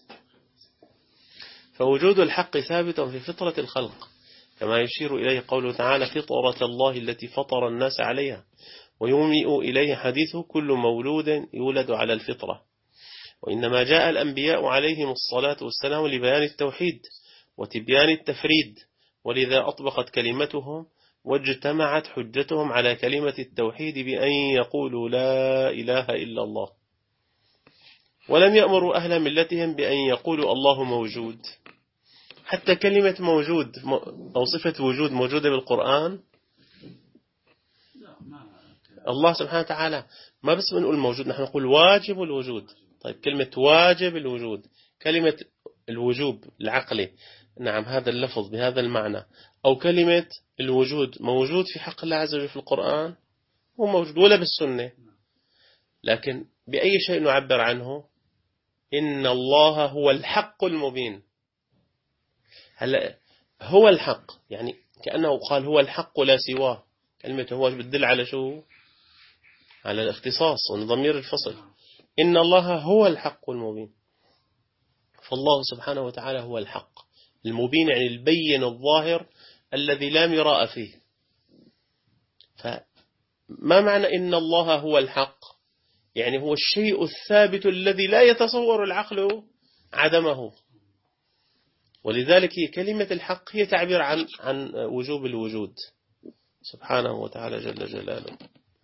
Speaker 1: فوجود الحق ثابت في فطرة الخلق، كما يشير إليه قوله تعالى فطرة الله التي فطر الناس عليها، ويومئ إليه حديثه كل مولود يولد على الفطرة. وإنما جاء الأنبياء عليهم الصلاة والسلام لبيان التوحيد وتبيان التفريد، ولذا أطبقت كلمتهم واجتمعت حجتهم على كلمة التوحيد بأن يقولوا لا إله إلا الله. ولم يأمروا أهل ملتهم بأن يقولوا الله موجود. حتى كلمة موجود أو صفة وجود موجودة بالقرآن. الله سبحانه وتعالى ما بس بنقول موجود، نحن نقول واجب الوجود. طيب كلمة واجب الوجود، كلمة الوجوب العقلي، نعم هذا اللفظ بهذا المعنى، أو كلمة الوجود موجود في حق الله عز وجل في القرآن هو موجود، ولا بالسنة. لكن بأي شيء نعبر عنه؟ إن الله هو الحق المبين. هلا هو الحق يعني كأنه قال هو الحق لا سواه. كلمة هو بتدل على شو؟ على الاختصاص وضمير الفصل. إن الله هو الحق المبين. فالله سبحانه وتعالى هو الحق المبين، يعني البين الظاهر الذي لا مراء فيه. ما معنى إن الله هو الحق؟ يعني هو الشيء الثابت الذي لا يتصور العقل عدمه. ولذلك كلمة الحق هي تعبير عن وجوب الوجود سبحانه وتعالى جل جلاله.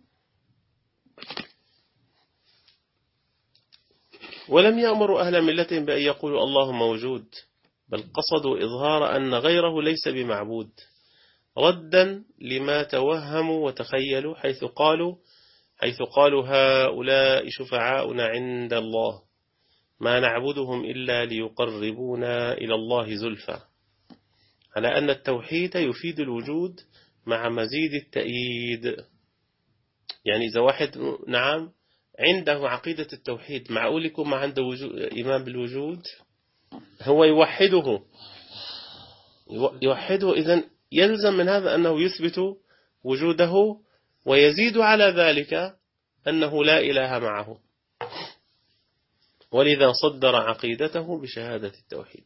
Speaker 1: ولم يأمروا أهل ملتهم بأن يقولوا الله موجود، بل قصدوا إظهار أن غيره ليس بمعبود، ردا لما توهموا وتخيلوا حيث قالوا هؤلاء شفعاؤنا عند الله ما نعبدهم إلا ليقربونا إلى الله زلفى، على أن التوحيد يفيد الوجود مع مزيد التأييد. يعني إذا واحد نعم عنده عقيدة التوحيد، معقول يكون ما عنده إيمان بالوجود؟ هو يوحده إذن يلزم من هذا أنه يثبت وجوده، ويزيد على ذلك أنه لا إله معه، ولذا صدر عقيدته بشهادة التوحيد.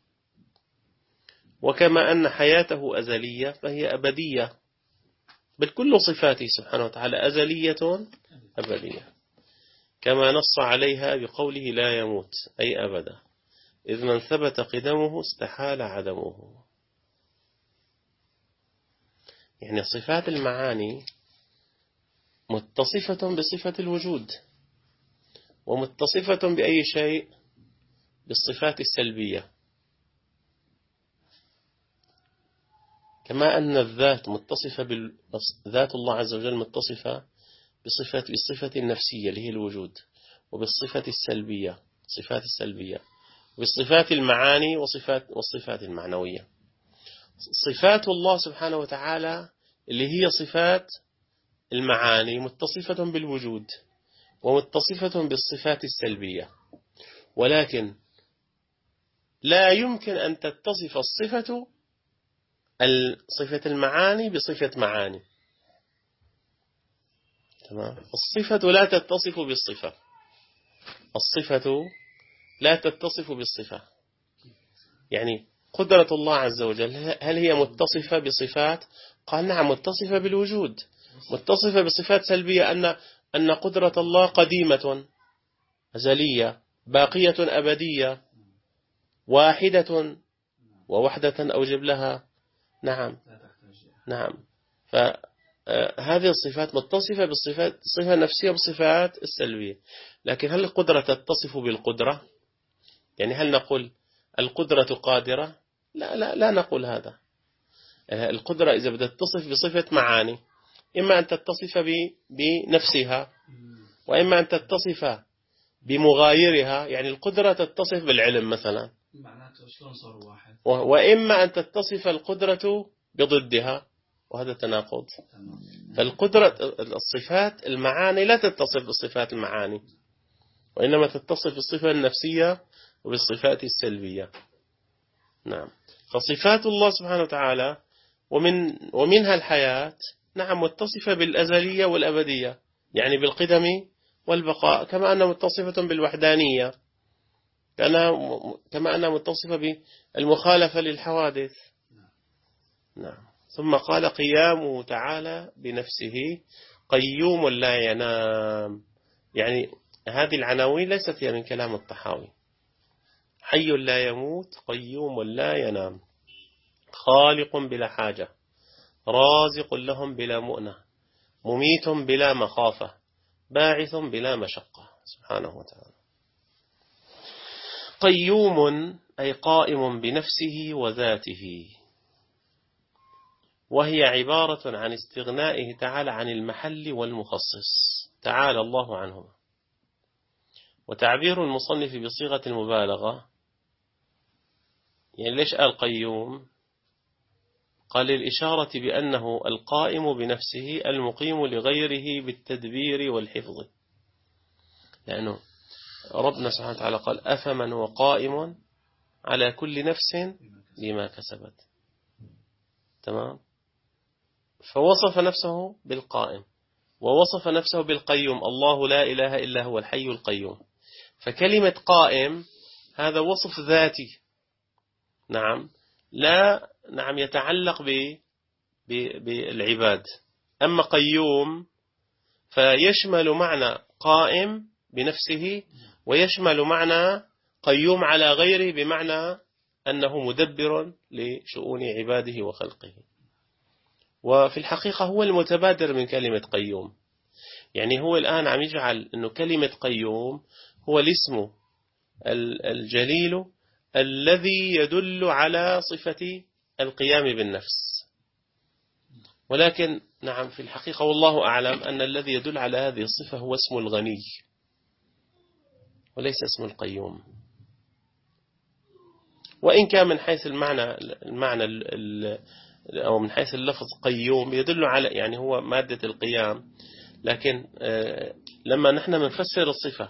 Speaker 1: وكما أن حياته أزلية فهي أبدية، بل كل صفاته سبحانه وتعالى أزلية أبدية، كما نص عليها بقوله لا يموت أي أبدا، إذ من ثبت قدمه استحال عدمه. يعني صفات المعاني متصفة بصفة الوجود، ومتصفة بأي شيء؟ بالصفات السلبية. كما أن الذات متصفة ذات الله عز وجل متصفة بالصفة النفسية اللي هي الوجود، وبالصفة السلبية صفات السلبية، وبالصفات المعاني والصفات المعنوية. صفات الله سبحانه وتعالى اللي هي صفات المعاني متصفة بالوجود ومتصفة بالصفات السلبية، ولكن لا يمكن أن تتصف صفة المعاني بصفة معاني. تمام؟ الصفة لا تتصف بالصفة، الصفة لا تتصف بالصفة. يعني قدرة الله عز وجل هل هي متصفة بصفات؟ قال نعم، متصفة بالوجود، متصفة بصفات سلبية، أن قدرة الله قديمة أزلية باقية أبدية واحدة، ووحدة أوجب لها. نعم. فهذه الصفات متصفة بالصفات الصفة النفسية بالصفات السلبية. لكن هل القدرة تتصف بالقدرة؟ يعني هل نقول القدرة قادرة؟ لا نقول هذا. القدرة إذا بدأت تصف بصفة معاني، إما أن تتصف بنفسها، وإما أن تتصف بمغايرها. يعني القدرة تتصف بالعلم مثلا، وإما أن تتصف القدرة بضدها، وهذا تناقض. فالقدرة الصفات المعاني لا تتصف بالصفات المعاني، وإنما تتصف بالصفة النفسية وبالصفات السلبية. نعم. فصفات الله سبحانه وتعالى ومنها الحياة نعم متصفة بالأزلية والأبدية، يعني بالقدم والبقاء، كما أنها متصفة بالوحدانية، كما أنها متصفة بالمخالفة للحوادث. نعم. ثم قال قيامه تعالى بنفسه قيوم لا ينام. يعني هذه العناوين ليست هي من كلام الطحاوي. حي لا يموت، قيوم لا ينام، خالق بلا حاجة، رازق لهم بلا مؤنة، مميت بلا مخافة، باعث بلا مشقة سبحانه وتعالى. قيوم أي قائم بنفسه وذاته، وهي عبارة عن استغنائه تعالى عن المحل والمخصص، تعالى الله عنهما. وتعبير المصنف بصيغة المبالغة، يعني ليش قال قيوم؟ قال للإشارة بأنه القائم بنفسه المقيم لغيره بالتدبير والحفظ، لأنه ربنا سبحانه وتعالى قال أفمن هو قائم على كل نفس بما كسبت. تمام. فوصف نفسه بالقائم، ووصف نفسه بالقيوم، الله لا إله إلا هو الحي القيوم. فكلمة قائم هذا وصف ذاتي، نعم، يتعلق بالعباد. أما قيوم فيشمل معنى قائم بنفسه، ويشمل معنى قيوم على غيره، بمعنى أنه مدبر لشؤون عباده وخلقه. وفي الحقيقة هو المتبادر من كلمة قيوم، يعني هو الآن عم يجعل أنه كلمة قيوم هو الاسم الجليل الذي يدل على صفة القيام بالنفس. ولكن نعم في الحقيقة والله أعلم أن الذي يدل على هذه الصفة هو اسم الغني وليس اسم القيوم. وإن كان من حيث المعنى أو من حيث اللفظ قيوم يدل على يعني هو مادة القيام، لكن لما نحن بنفسر الصفة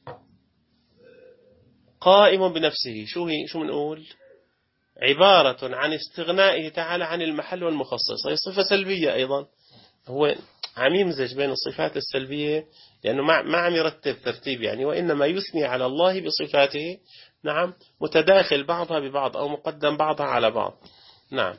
Speaker 1: قائم بنفسه شو بنقول؟ عبارة عن استغنائه تعالى عن المحل والمخصص. هي صفة سلبية أيضا، هو عم يمزج بين الصفات السلبية لأنه ما عم يرتب ترتيب يعني، وإنما يثني على الله بصفاته نعم متداخل بعضها ببعض أو مقدم بعضها على بعض. نعم.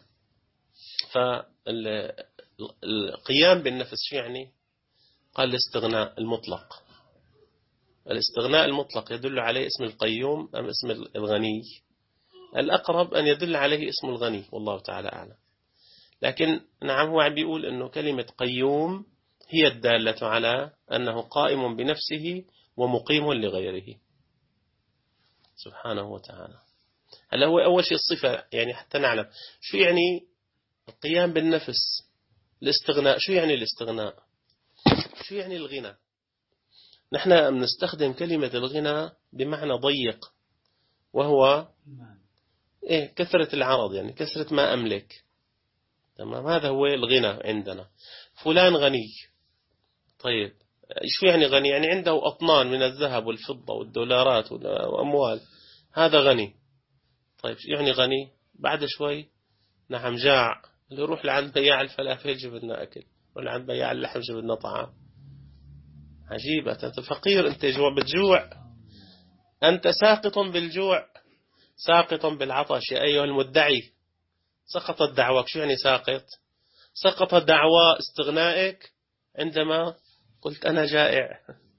Speaker 1: فالقيام بالنفس شو يعني؟ قال الاستغناء المطلق. الاستغناء المطلق يدل عليه اسم القيوم أم اسم الغني؟ الأقرب أن يدل عليه اسم الغني والله تعالى أعلم. لكن نعم هو عم بيقول أنه كلمة قيوم هي الدالة على أنه قائم بنفسه ومقيم لغيره سبحانه وتعالى. هلا هو أول شيء الصفة يعني حتى نعلم شو يعني القيام بالنفس. الاستغناء شو يعني الاستغناء؟ شو يعني الغنى؟ نحن بنستخدم كلمة الغنى بمعنى ضيق، وهو كثرة العرض، يعني كثرة ما أملك. تمام، هذا هو الغنى عندنا. فلان غني. طيب شو يعني غني؟ يعني عنده أطنان من الذهب والفضة والدولارات وأموال، هذا غني. طيب شو يعني غني؟ بعد شوي نعم جاع، اللي يروح لعند بياع الفلافل يجيب لنا أكل، ولا عند بياع اللحم يجيب لنا طعام. عجيبة، أنت فقير، أنت بتجوع، أنت ساقط بالجوع، ساقط بالعطش يا أيها المدعي. سقطت دعواك. شو يعني ساقط؟ سقطت دعوى استغنائك عندما قلت أنا جائع.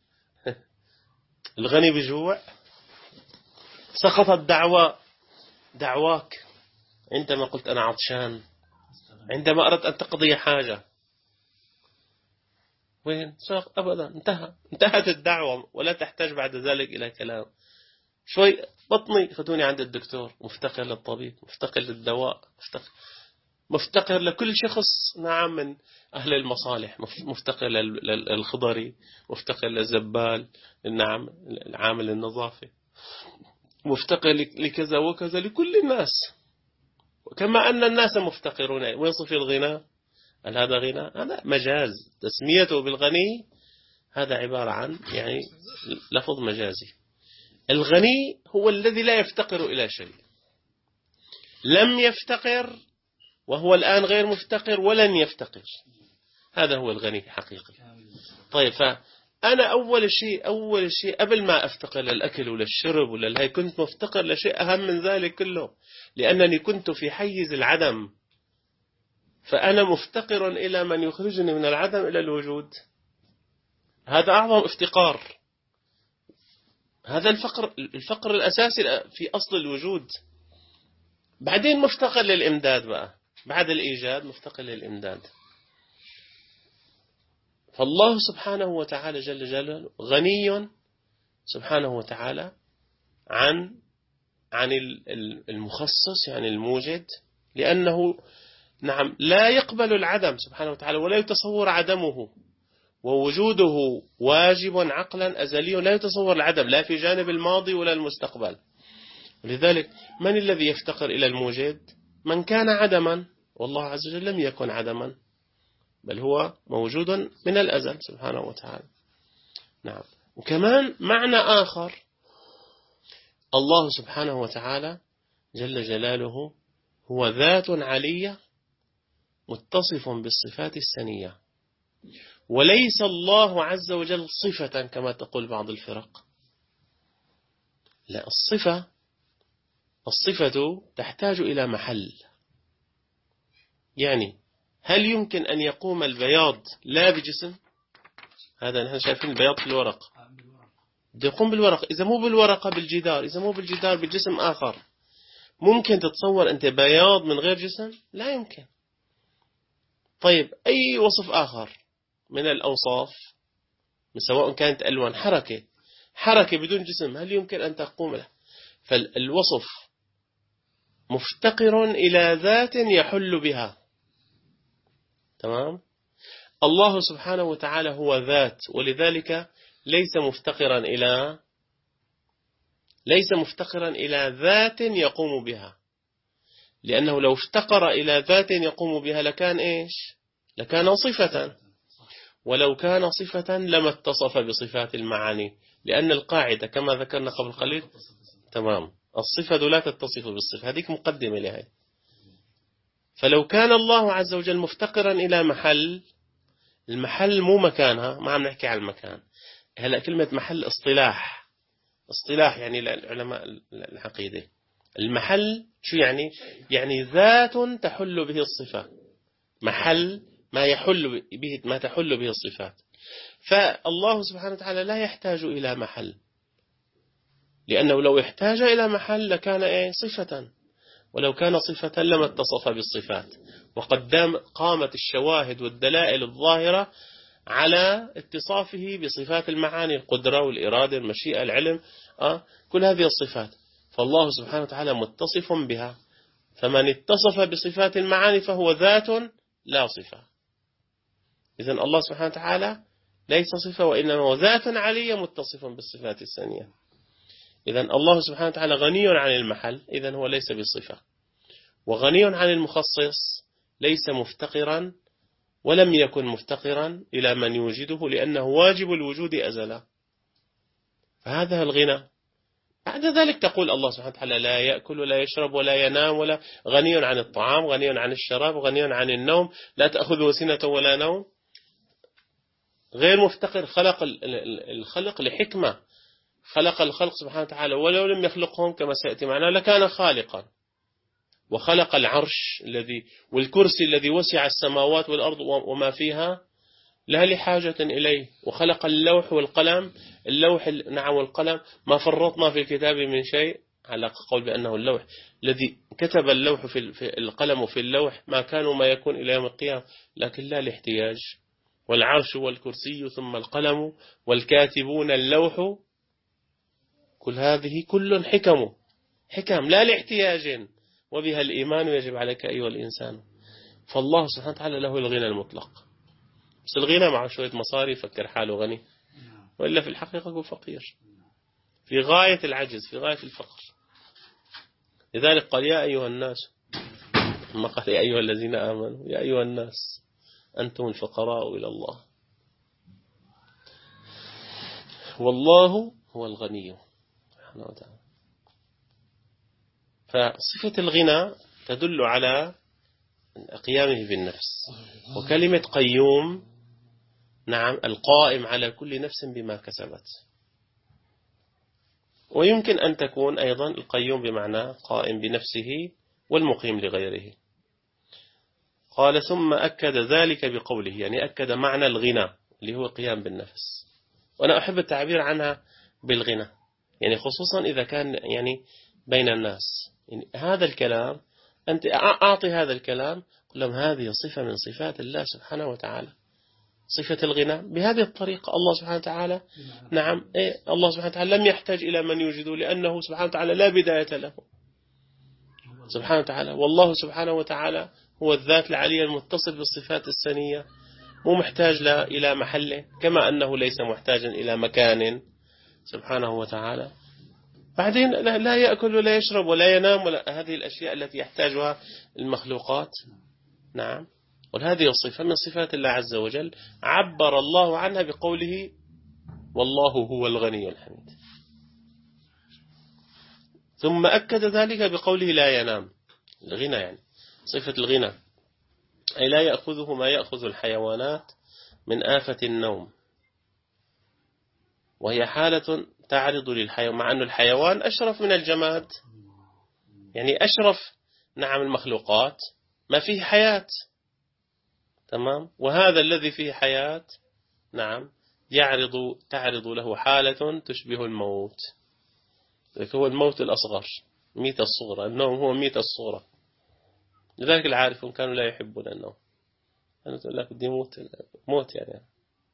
Speaker 1: الغني بجوع. سقطت دعواك عندما قلت أنا عطشان، عندما أردت أن تقضي حاجة. وين؟ أبدا، انتهت الدعوة ولا تحتاج بعد ذلك إلى كلام. شوي بطني خذوني عند الدكتور، مفتقر للطبيب، مفتقر للدواء، مفتقر لكل شخص نعم من أهل المصالح، مفتقر للخضري، مفتقر للزبال، نعم العامل النظافة، مفتقر لكذا وكذا، لكل الناس. وكما أن الناس مفتقرون. وين صفة الغنى؟ هل هذا غنى؟ هذا مجاز. تسميته بالغني هذا عبارة عن يعني لفظ مجازي. الغني هو الذي لا يفتقر إلى شيء، لم يفتقر وهو الآن غير مفتقر ولن يفتقر. هذا هو الغني حقيقي. طيب فأنا أول شيء قبل ما أفتقر للأكل وللشرب وللهي كنت مفتقر لشيء أهم من ذلك كله، لأنني كنت في حيز العدم، فأنا مفتقر إلى من يخرجني من العدم إلى الوجود. هذا أعظم افتقار. هذا الفقر الأساسي في أصل الوجود. بعدين مفتقر للإمداد بقى، بعد الإيجاد مفتقر للإمداد. فالله سبحانه وتعالى جل جلاله غني سبحانه وتعالى عن المخصص يعني الموجد، لأنه نعم لا يقبل العدم سبحانه وتعالى ولا يتصور عدمه، ووجوده واجب عقلا أزلي، لا يتصور العدم لا في جانب الماضي ولا المستقبل. لذلك من الذي يفتقر إلى الموجد؟ من كان عدما، والله عز وجل لم يكن عدما، بل هو موجود من الأزل سبحانه وتعالى. نعم. وكمان معنى آخر، الله سبحانه وتعالى جل جلاله هو ذات علية متصف بالصفات السنية، وليس الله عز وجل صفة كما تقول بعض الفرق. لا، الصفة تحتاج إلى محل. يعني هل يمكن أن يقوم البياض لا بجسم؟ هذا نحن شايفين البياض في الورق، بده يقوم بالورق. إذا مو بالورقة بالجدار، إذا مو بالجدار بالجسم آخر. ممكن تتصور أنت بياض من غير جسم؟ لا يمكن. طيب أي وصف آخر من الأوصاف، سواء كانت ألوان، حركة بدون جسم، هل يمكن أن تقوم له؟ فالوصف مفتقر إلى ذات يحل بها. تمام. الله سبحانه وتعالى هو ذات، ولذلك ليس مفتقرا إلى ذات يقوم بها، لأنه لو افتقر إلى ذات يقوم بها لكان إيش؟ لكان صفة، ولو كان صفة لما اتصف بصفات المعاني، لأن القاعدة كما ذكرنا قبل قليل، تمام، الصفة لا تتصف بالصفة، هذه مقدمة لها. فلو كان الله عز وجل مفتقرا إلى محل، المحل مو مكانها، ما عم نحكي عن المكان. هلأ كلمة محل اصطلاح يعني العلماء العقيدة. المحل شو يعني؟ يعني ذات تحل به الصفة، محل ما تحل به الصفات. فالله سبحانه وتعالى لا يحتاج إلى محل، لأنه لو احتاج إلى محل لكان صفة، ولو كان صفة لما اتصف بالصفات. وقد قامت الشواهد والدلائل الظاهرة على اتصافه بصفات المعاني، القدرة والإرادة المشيئة العلم، كل هذه الصفات. فالله سبحانه وتعالى متصف بها، فمن اتصف بصفات المعاني فهو ذات لا صفة. إذن الله سبحانه وتعالى ليس صفة، وإنما هو ذات علية متصف بالصفات الثانية. إذن الله سبحانه وتعالى غني عن المحل، إذن هو ليس بالصفة، وغني عن المخصص، ليس مفتقرا ولم يكن مفتقرا إلى من يوجده، لأنه واجب الوجود أزلا. فهذا الغنى. بعد ذلك تقول الله سبحانه وتعالى لا يأكل ولا يشرب ولا ينام، ولا غني عن الطعام، غني عن الشراب، غني عن النوم، لا تأخذه سنة ولا نوم، غير مفتقر. خلق الخلق لحكمة، خلق الخلق سبحانه وتعالى، ولو لم يخلقهم كما سيأتي معنا لكان خالقا. وخلق العرش والكرسي الذي وسع السماوات والأرض وما فيها، لا لحاجة إليه. وخلق اللوح والقلم، نعم والقلم، ما فرطنا في الكتاب من شيء، على قول بأنه اللوح الذي كتب اللوح في القلم في اللوح ما كانوا ما يكون إلى يوم القيامة، لكن لا لاحتياج. والعرش والكرسي ثم القلم والكاتبون اللوح، كل هذه كل حكم لا لاحتياج، وبها الإيمان يجب عليك أيها الإنسان. فالله سبحانه وتعالى له الغنى المطلق، بس الغنى مع شوية مصاري يفكر حاله غني، وإلا في الحقيقة هو فقير في غاية العجز، في غاية الفقر. لذلك قال يا أيها الناس، ما قال يا أيها الذين آمنوا، يا أيها الناس أنتم الفقراء إلى الله والله هو الغني سبحانه وتعالى. فصفة الغنى تدل على قيامه بالنفس. وكلمة قيوم، نعم، القائم على كل نفس بما كسبت. ويمكن أن تكون أيضا القيوم بمعنى قائم بنفسه والمقيم لغيره. قال ثم أكد ذلك بقوله، يعني أكد معنى الغنى اللي هو قيام بالنفس. وأنا أحب التعبير عنها بالغنى، يعني خصوصا إذا كان يعني بين الناس. يعني هذا الكلام أنت أعطي هذا الكلام، قل لهم هذه صفة من صفات الله سبحانه وتعالى، صفة الغنى بهذه الطريقة. الله سبحانه وتعالى، نعم، الله سبحانه وتعالى لم يحتاج إلى من يوجده، لأنه سبحانه وتعالى لا بداية له سبحانه وتعالى. والله سبحانه وتعالى هو الذات العلي المتصف بالصفات السنية، مو محتاج إلى محله، كما أنه ليس محتاجا إلى مكان سبحانه وتعالى. بعدين لا يأكل ولا يشرب ولا ينام، ولا هذه الأشياء التي يحتاجها المخلوقات. نعم. وهذه الصفة من صفات الله عز وجل، عبر الله عنها بقوله والله هو الغني الحميد. ثم أكد ذلك بقوله لا ينام. الغنى يعني صفة الغنى، أي لا يأخذه ما يأخذ الحيوانات من آفة النوم، وهي حالة تعرض للحيوان، مع أن الحيوان أشرف من الجماد، يعني أشرف، نعم، المخلوقات ما فيه حياة. تمام. وهذا الذي فيه حياة، نعم، تعرض له حالة تشبه الموت. هو الموت الأصغر، ميتة الصغرى. النوم هو ميتة الصغرى. لذلك العارفون كانوا لا يحبون النوم. أنا تقول لك بدي موت يعني.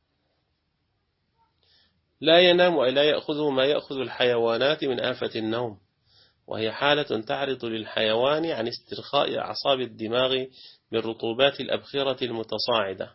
Speaker 1: لا ينام ولا يأخذه ما يأخذ الحيوانات من آفة النوم، وهي حالة تعرض للحيوان عن استرخاء أعصاب الدماغ من رطوبات الأبخرة المتصاعدة،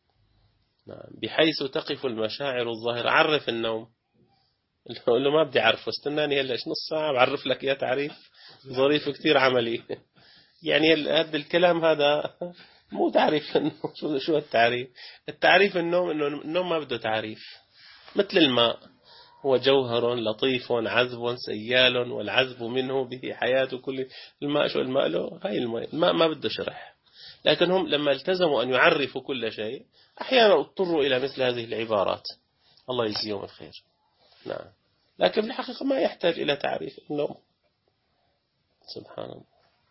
Speaker 1: بحيث تقف المشاعر الظاهرة. عرف النوم. قال له ما بدي أعرفه، استناني هلا نص ساعة بعرف لك يا تعريف ظريف كتير عملي. يعني هذا الكلام هذا مو تعريف النوم. شو التعريف؟ التعريف النوم إنه النوم ما بده تعريف. مثل الماء، هو جوهر لطيف عذب سيال، والعذب منه به حياة كل. الماء شو الماء له؟ هاي الماء ما بده شرح. لكن هم لما التزموا أن يعرفوا كل شيء أحيانا اضطروا إلى مثل هذه العبارات. الله يجزيهم الخير. نعم. لكن بالحقيقة ما يحتاج إلى تعريف النوم. سبحان الله.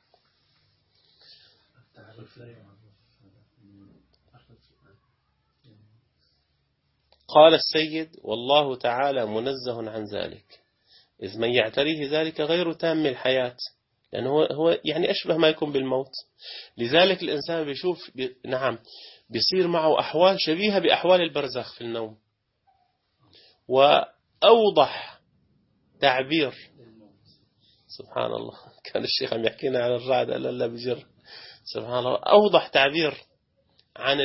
Speaker 1: قال السيد: والله تعالى منزه عن ذلك، إذ من يعتريه ذلك غير تام الحياة، لأنه هو يعني أشبه ما يكون بالموت. لذلك الإنسان بيشوف نعم بيصير معه أحوال شبيهة بأحوال البرزخ في النوم. وأوضح تعبير، سبحان الله، كان الشيخ عم يحكينا عن الرعد ألا بجر. سبحان الله. أوضح تعبير عن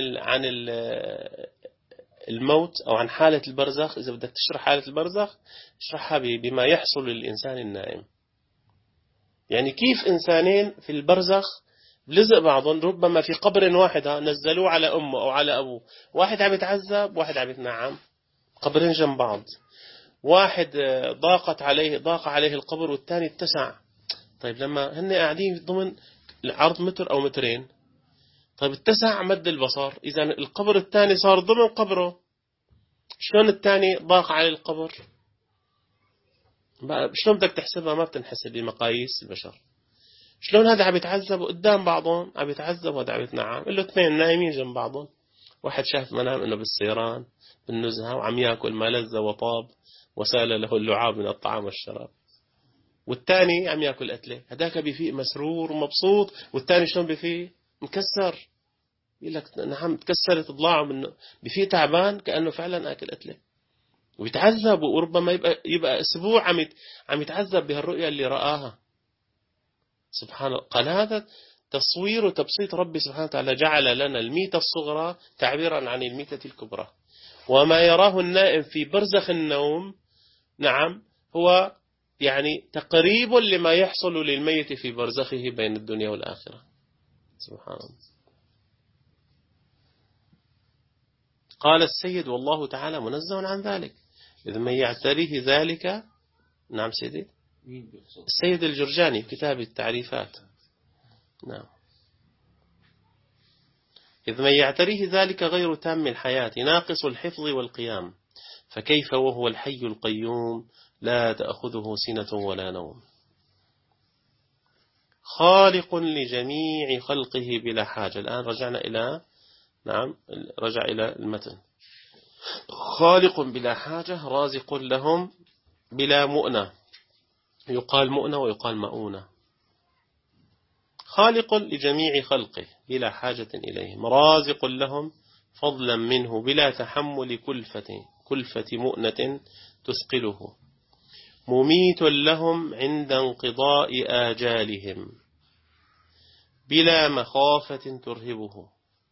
Speaker 1: الموت أو عن حالة البرزخ. إذا بدك تشرح حالة البرزخ اشرحها بما يحصل للإنسان النائم. يعني كيف إنسانين في البرزخ بلزق بعضهم، ربما في قبر واحد نزلوه على أمه أو على أبوه، واحد عم يتعذب واحد عم يتنعم، قبرين جنب بعض. واحد ضاق عليه القبر والثاني اتسع. طيب لما هن قاعدين ضمن العرض متر أو مترين، طيب اتسع مد البصر، إذا القبر الثاني صار ضمن قبره، شلون الثاني ضاق عليه القبر؟ شلون بدك تحسبها؟ ما بتنحسب بمقاييس البشر. شلون هذا عم يتعذب قدام بعضهم، عم يتعذب وهذا عم يتنعم، له اثنين نايمين جنب بعضهم، واحد شاف منام انه بالسيران بالنزهة وعم ياكل ما لذ وطاب وسال له اللعاب من الطعام والشراب، والثاني عم ياكل قتله. هذاك بفيق مسرور ومبسوط، والثاني شلون بفيق؟ مكسر. يقول لك نعم تكسرت ضلاعه منه، بفيق تعبان كأنه فعلا اكل قتله ويتعذب، وربما يبقى اسبوع عم يتعذب بهالرؤيا اللي رآها. سبحان الله. قال هذا تصوير وتبسيط ربي سبحانه وتعالى، جعل لنا الميتة الصغرى تعبيرا عن الميتة الكبرى. وما يراه النائم في برزخ النوم نعم هو يعني تقريب لما يحصل للميت في برزخه بين الدنيا والآخرة. سبحان الله. قال السيد: والله تعالى منزه عن ذلك، إذ من يعتريه ذلك. نعم سيدي. السيد الجرجاني في كتاب التعريفات. نعم. إذ من يعتريه ذلك غير تام الحياة ناقص الحفظ والقيام، فكيف وهو الحي القيوم لا تأخذه سنة ولا نوم، خالق لجميع خلقه بلا حاجة. الآن رجعنا إلى رجع إلى المتن. خالق بلا حاجة، رازق لهم بلا مؤنة، يقال مؤنة ويقال مؤونة. خالق لجميع خلقه بلا حاجة إليهم، رازق لهم فضلا منه بلا تحمل كلفة مؤنة تثقله، مميت لهم عند انقضاء آجالهم بلا مخافة ترهبه،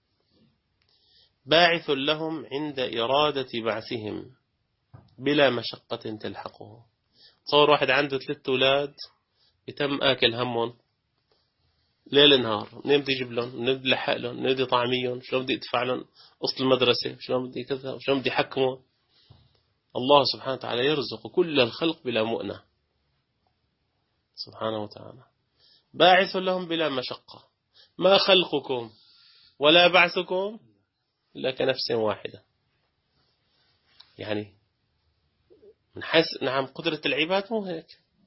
Speaker 1: باعث لهم عند إرادة بعثهم بلا مشقة تلحقه. تصور واحد عنده 3 أولاد يتم آكل همهم ليل نهار، منين بدي يجيب لهم، منين بدي يلحق لهم، منين بدي يطعميهم، شلون بدي يدفع لهم قسط المدرسة، شلون بدي كذا، شلون بدي يحكموا. الله سبحانه وتعالى يرزق كل الخلق بلا مؤنة سبحانه وتعالى، باعث لهم بلا مشقة. ما خلقكم ولا بعثكم إلا كنفس واحدة. يعني من حيث نعم قدرة العباد مو هيك،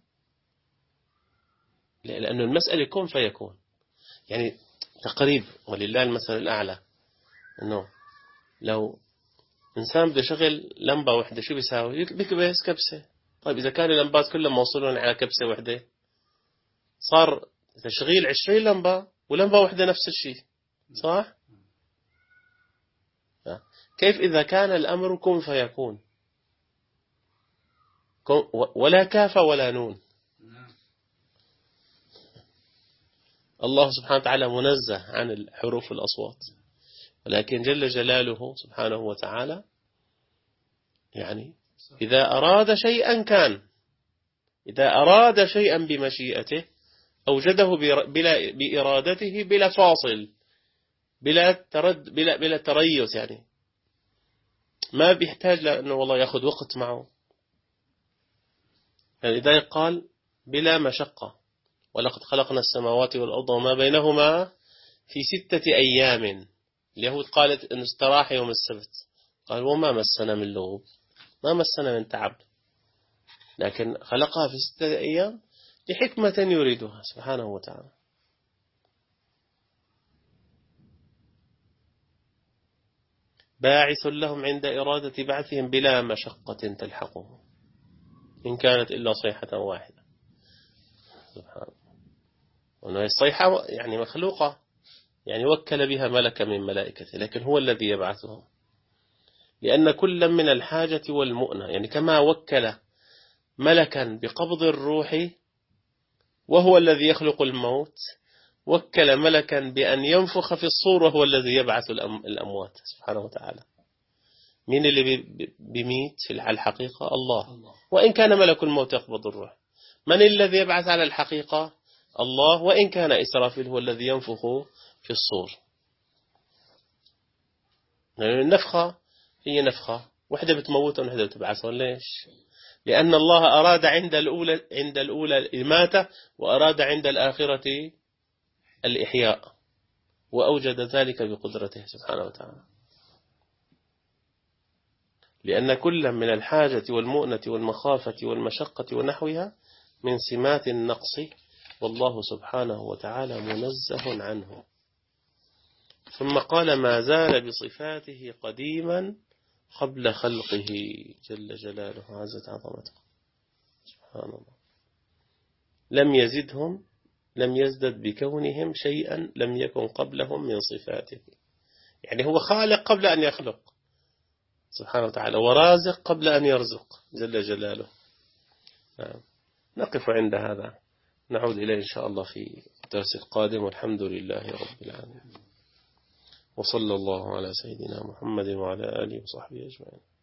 Speaker 1: لأنه المسألة كن فيكون. يعني تقريب ولله المثل الأعلى، أنه لو إنسان بده يشغل لمبة واحدة شو بيساوي؟ بيكبس كبسة. طيب إذا كان اللمبات كلها موصولون على كبسة واحدة صار تشغيل 20 لمبة ولمبة واحدة نفس الشيء، صح؟ كيف إذا كان الأمر كن فيكون ولا كاف ولا نون؟ الله سبحانه وتعالى منزه عن الحروف والأصوات، ولكن جل جلاله سبحانه وتعالى يعني إذا أراد شيئا كان، إذا أراد شيئا بمشيئته أوجده بإرادته بلا فاصل، بلا تريث، يعني ما بيحتاج لأنه والله يأخذ وقت معه. يعني لذلك قال بلا مشقة، ولقد خلقنا السماوات والأرض وما بينهما في 6 أيام. اليهود قالت أن استراح يوم السبت، قال وما مسنا من لغوب، ما مسنا من تعب، لكن خلقها في 6 أيام لحكمة يريدها سبحانه وتعالى. باعث لهم عند إرادة بعثهم بلا مشقة تلحقهم إن كانت إلا صيحة واحدة. سبحانه. وأنه الصيحة يعني مخلوقة، يعني وكل بها ملكا من ملائكته، لكن هو الذي يبعثهم، لأن كل من الحاجة والمؤنة، يعني كما وكل ملكا بقبض الروح وهو الذي يخلق الموت، وكل ملكا بأن ينفخ في الصور وهو الذي يبعث الأموات سبحانه وتعالى. مين اللي بيميت في الحقيقة؟ الله، وإن كان ملك الموت يقبض الروح. من الذي يبعث على الحقيقة؟ الله، وإن كان إسرافيل هو الذي ينفخ في الصور. يعني النفخة هي نفخة واحدة بتموت وواحدة بتبعث. ليش؟ لأن الله أراد عند الأولى الإماتة، وأراد عند الآخرة الإحياء، وأوجد ذلك بقدرته سبحانه وتعالى. لأن كل من الحاجة والمؤنة والمخافة والمشقة ونحوها من سمات النقص، والله سبحانه وتعالى منزه عنه. ثم قال ما زال بصفاته قديما قبل خلقه جل جلاله عزت عظمته. سبحان الله. لم يزدد بكونهم شيئا لم يكن قبلهم من صفاته. يعني هو خالق قبل أن يخلق سبحانه وتعالى، ورازق قبل أن يرزق جل جلاله. نقف عند هذا، نعود إليه إن شاء الله في الدرس القادم، والحمد لله رب العالمين، وصلى الله على سيدنا محمد وعلى آله وصحبه أجمعين.